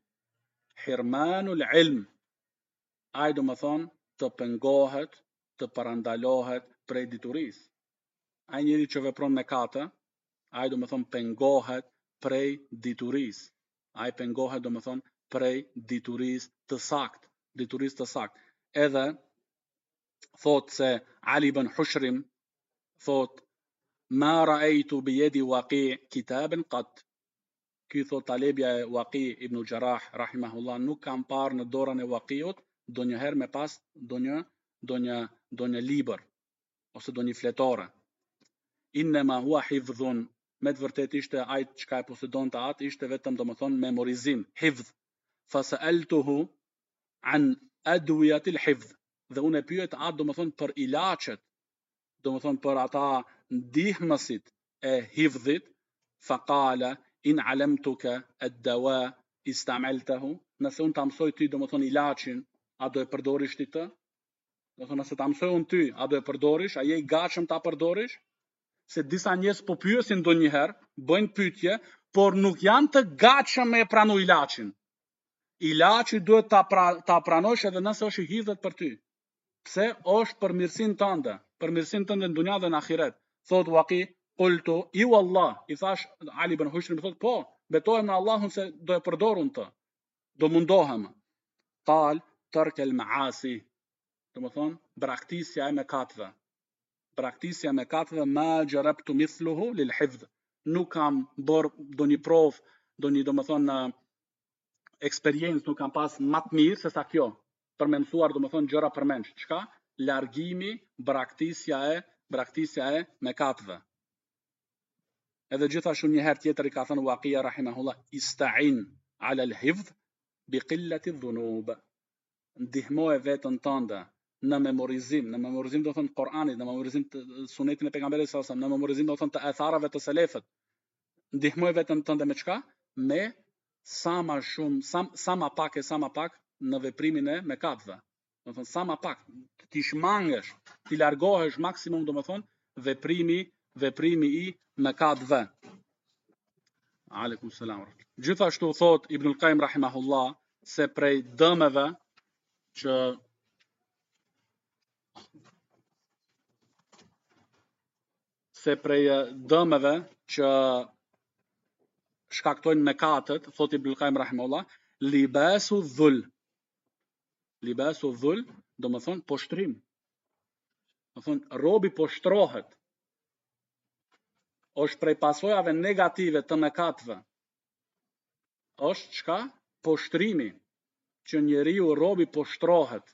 ilm, ai do më thonë të pengohet, të parandalohet prej diturisë. Ai njeri që vepron mëkate, ai do më thonë pengohet prej diturisë. Ai pengohet do më thonë prej diturisë të sakt. Edhe thot se Ali ibn Hushrim thot, ma ra'aytu bi yadi Waqi' kitaban qat. Ky thot talebja e Waqi ibn Jarrah rahimahullah, nuk kam parë në dorën e Waqiut donjëherë me pas donjë libër ose donjë fletore. Innema huwa hifdhun, me të vërtet ishte ai çka e posedonte atë, ishte vetëm domethënë memorizim, hifdh. Fa sa'altuhu an adwiyat al-hifdh, dhe unë e pyet atë domethënë për ilaçet, domethënë për ata ndihmësit e hifdhit. Fa qala in alamtuka ad-dawa istamaltahu, nëse unë ta mësoj ty domethënë ilaçin, a do e përdorish ti të? Do thonë, nëse ta mësoj unë ty, a do e përdorish? A je i gatshëm ta përdorish? Se disa njerëz po pyesin ndonjëherë, bëjnë pyetje, por nuk janë të gatshëm me pranu ilaçin. Ilaçi duhet ta pranosh edhe nëse është i hidhet për ty. Pse? Është për mirësinë tënde në dunja dhe në ahiret. Thot Waqi, qultu i wallah, i thash Ali ibn Hushrim, thot po, betohem në Allahun se do e përdorun të, do mundohem. Qal tark al-ma'asi, do më thonë braktisja e mëkateve, ma jarabtu mithluhu lil hifdh, nuk kam bërë do një provë domethënë eksperiencë nuk kam pas më të mirë se sa kjo, për me mësuar domethënë gjëra për mendsh. Çka? Largimi, braktisja e mëkateve. Edhe gjithashtu një herë tjetër i ka thënë Waqia rahimahullah, ista'in ala al-hifdh bi qillati dhunub. Ndihmoje veten tënde në memorizim do të thënë Kur'anit, në memorizim të sunetin e pejgamberit sallallahu alajhi wasallam, në memorizim do të thënë të atharave të selefët. Ndihmoje veten tënde me çka? Me sa më pak në veprimin e mëkateve. Do të thënë sa më pak ti shmangesh, ti largohesh maksimum do të thënë veprimi i mëkateve. Aleikum selam. Gjithashtu thot Ibn al-Qayyim rahimahullah se prej dëmeve që shkaktojnë mëkatet, thot Ibn al-Qayyim rahimahullah, libasu dhul, do më thonë poshtrim. Do thonë robi poshtrohet. Është prej pasojave negative të mëkateve. Është çka? Poshtrimi, që njeriu robi poshtrohet.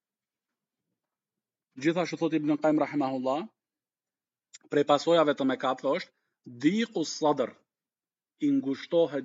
Gjithashtu thot Ibn al-Qayyim rahimahullah, prej pasojave të mëkateve është diqu sadr, i ngushtohet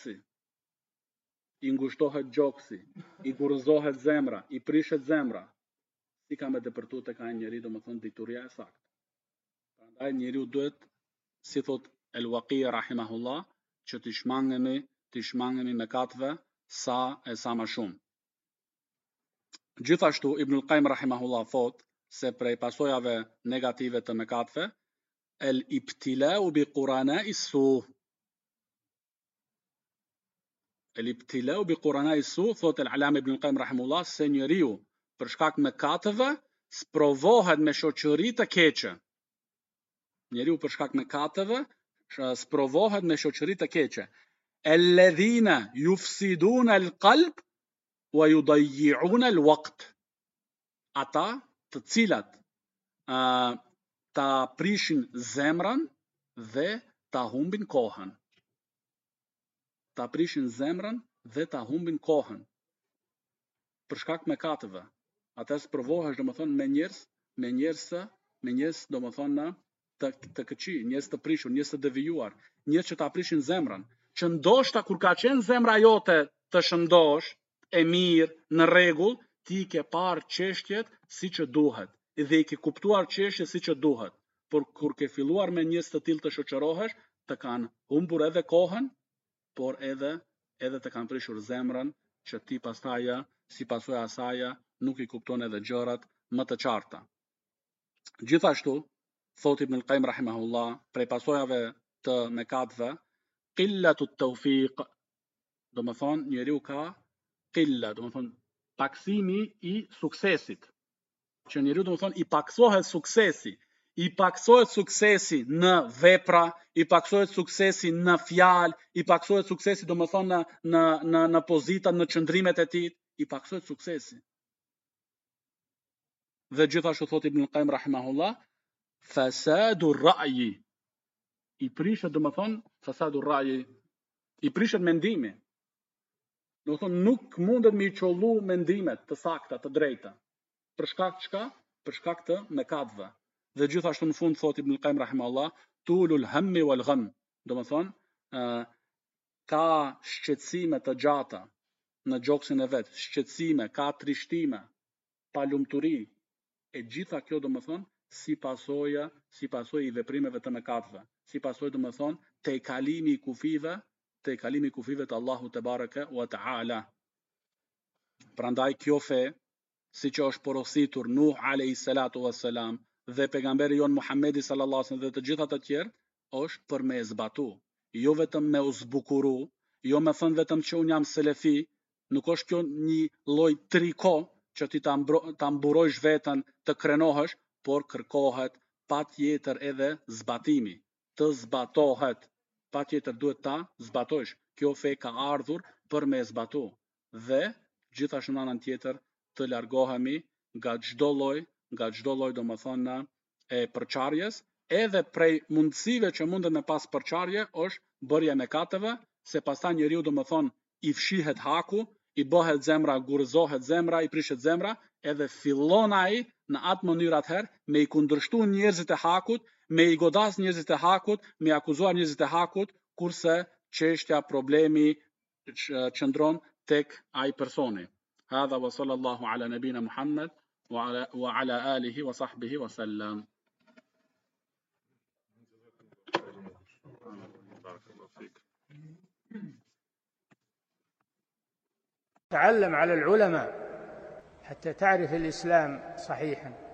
gjoksi, i gurëzohet zemra, i prishet zemra. Si ka me depërtu të ka njeri do më thënë dituria e saktë. Prandaj njeriu duhet, si thot El Waqi rahimahullah, që t'i shmangemi mëkateve sa më shumë. Gjithashtu Ibn al-Qayyim rahimahullah thot se prej pasojave negative të mëkateve el ibtila'u bi qurana'i su. El ibtila'u bi qurana'i su, thot el-Allam Ibn al-Qayyim rahimahullah, se njeriu për shkak mëkateve sprovohet me shoqëri të keqe. Njeriu për shkak mëkateve sprovohet me shoqëri të keqe. Alladhina yufsiduna al-qalb wa yudayyi'una al-waqt. Ata të cilat ta prishin zemrën dhe ta humbin kohën. Për shkak mëkateve. Ata sprovohesh domethënë me njerëz domethënë të këqij, njerëz të prishur, njerëz të devijuar, njerëz që ta prishin zemrën, që ndoshta kur ka qenë zemra jote të shëndosh, e mirë, në rregull, ti ke parë çështjet siç duhet, dhe i ke kuptuar çështjet siç duhet. Por kur ke filluar me njerëz të tillë të shoqërohesh, të kanë humbur edhe kohën, por edhe të kanë prishur zemrën, që ti pastaj si pasojë asaj nuk i kupton edhe gjërat më të qarta. Gjithashtu, thot Ibn al-Qayyim rahimahullah, prej pasojave të mëkateve, qillatu at-tawfiq, do më thonë njeriu ka qilla, do më thonë paksimi i suksesit. Që njeriu do më thonë i paksohet suksesi në vepra, i paksohet suksesi në fjalë, i paksohet suksesi do më thonë në pozita, në qëndrimet e tij, i paksohet suksesi. Dhe gjithashtu thot Ibn al-Qayyim rahimahullah, fasadu ar-ra'yi, i prishet do më thonë fasadu ar-ra'yi, i prishet mendimi. Do të thonë nuk mundet me i çollu mendimet të sakta, të drejta. Për shkak çka? Për shkak të mëkateve. Dhe gjithashtu në fund thot Ibn al-Qayyim rahimahullah, tulul hammi wal gham, do të thonë ka shqetësime të gjata në gjoksin e vet, shqetësime, ka trishtime, palumturi, e gjitha kjo do të thonë si pasojë i veprimeve të mëkateve, si pasojë do të thonë te kalimi i kufive të Allahu te bareke wa taala. Prandaj kjo fe, siç është porositur Nuh alayhi salatu wassalam dhe pejgamberi jon Muhamedi sallallahu alaihi wasallam dhe të gjitha të tjerë, është për me zbatu, jo vetëm me u zbukuru, jo me thënë vetëm që un jam selefi, nuk është kjo një lloj triko që ti ta mburojsh veten, të krenohesh, por kërkohet patjetër edhe zbatimi, të zbatohet. Patjetër duhet ta zbatojsh. Kjo fe ka ardhur për me zbatu. Dhe gjithashtu në anën tjetër të largohemi nga çdo lloj domethënë e përçarjes, edhe prej mundësive që mundet me pas përçarje është bërja e mëkateve, se pastaj njeriu do më thonë i fshihet haku, i bëhet zemra, gurëzohet zemra, i prishet zemra, edhe fillon ai në atë mënyrë atëherë me i kundërshtu njerëzit e hakut, me i godas njerëzit e hakut, me akuzuar njerëzit e hakut, kurse çështja, problemi qëndron tek ai personi. Hadha wa sallallahu ala nabina Muhammad wa ala alihi wa sahbihi wa sallam. تعلم على العلماء حتى تعرف الإسلام صحيحا.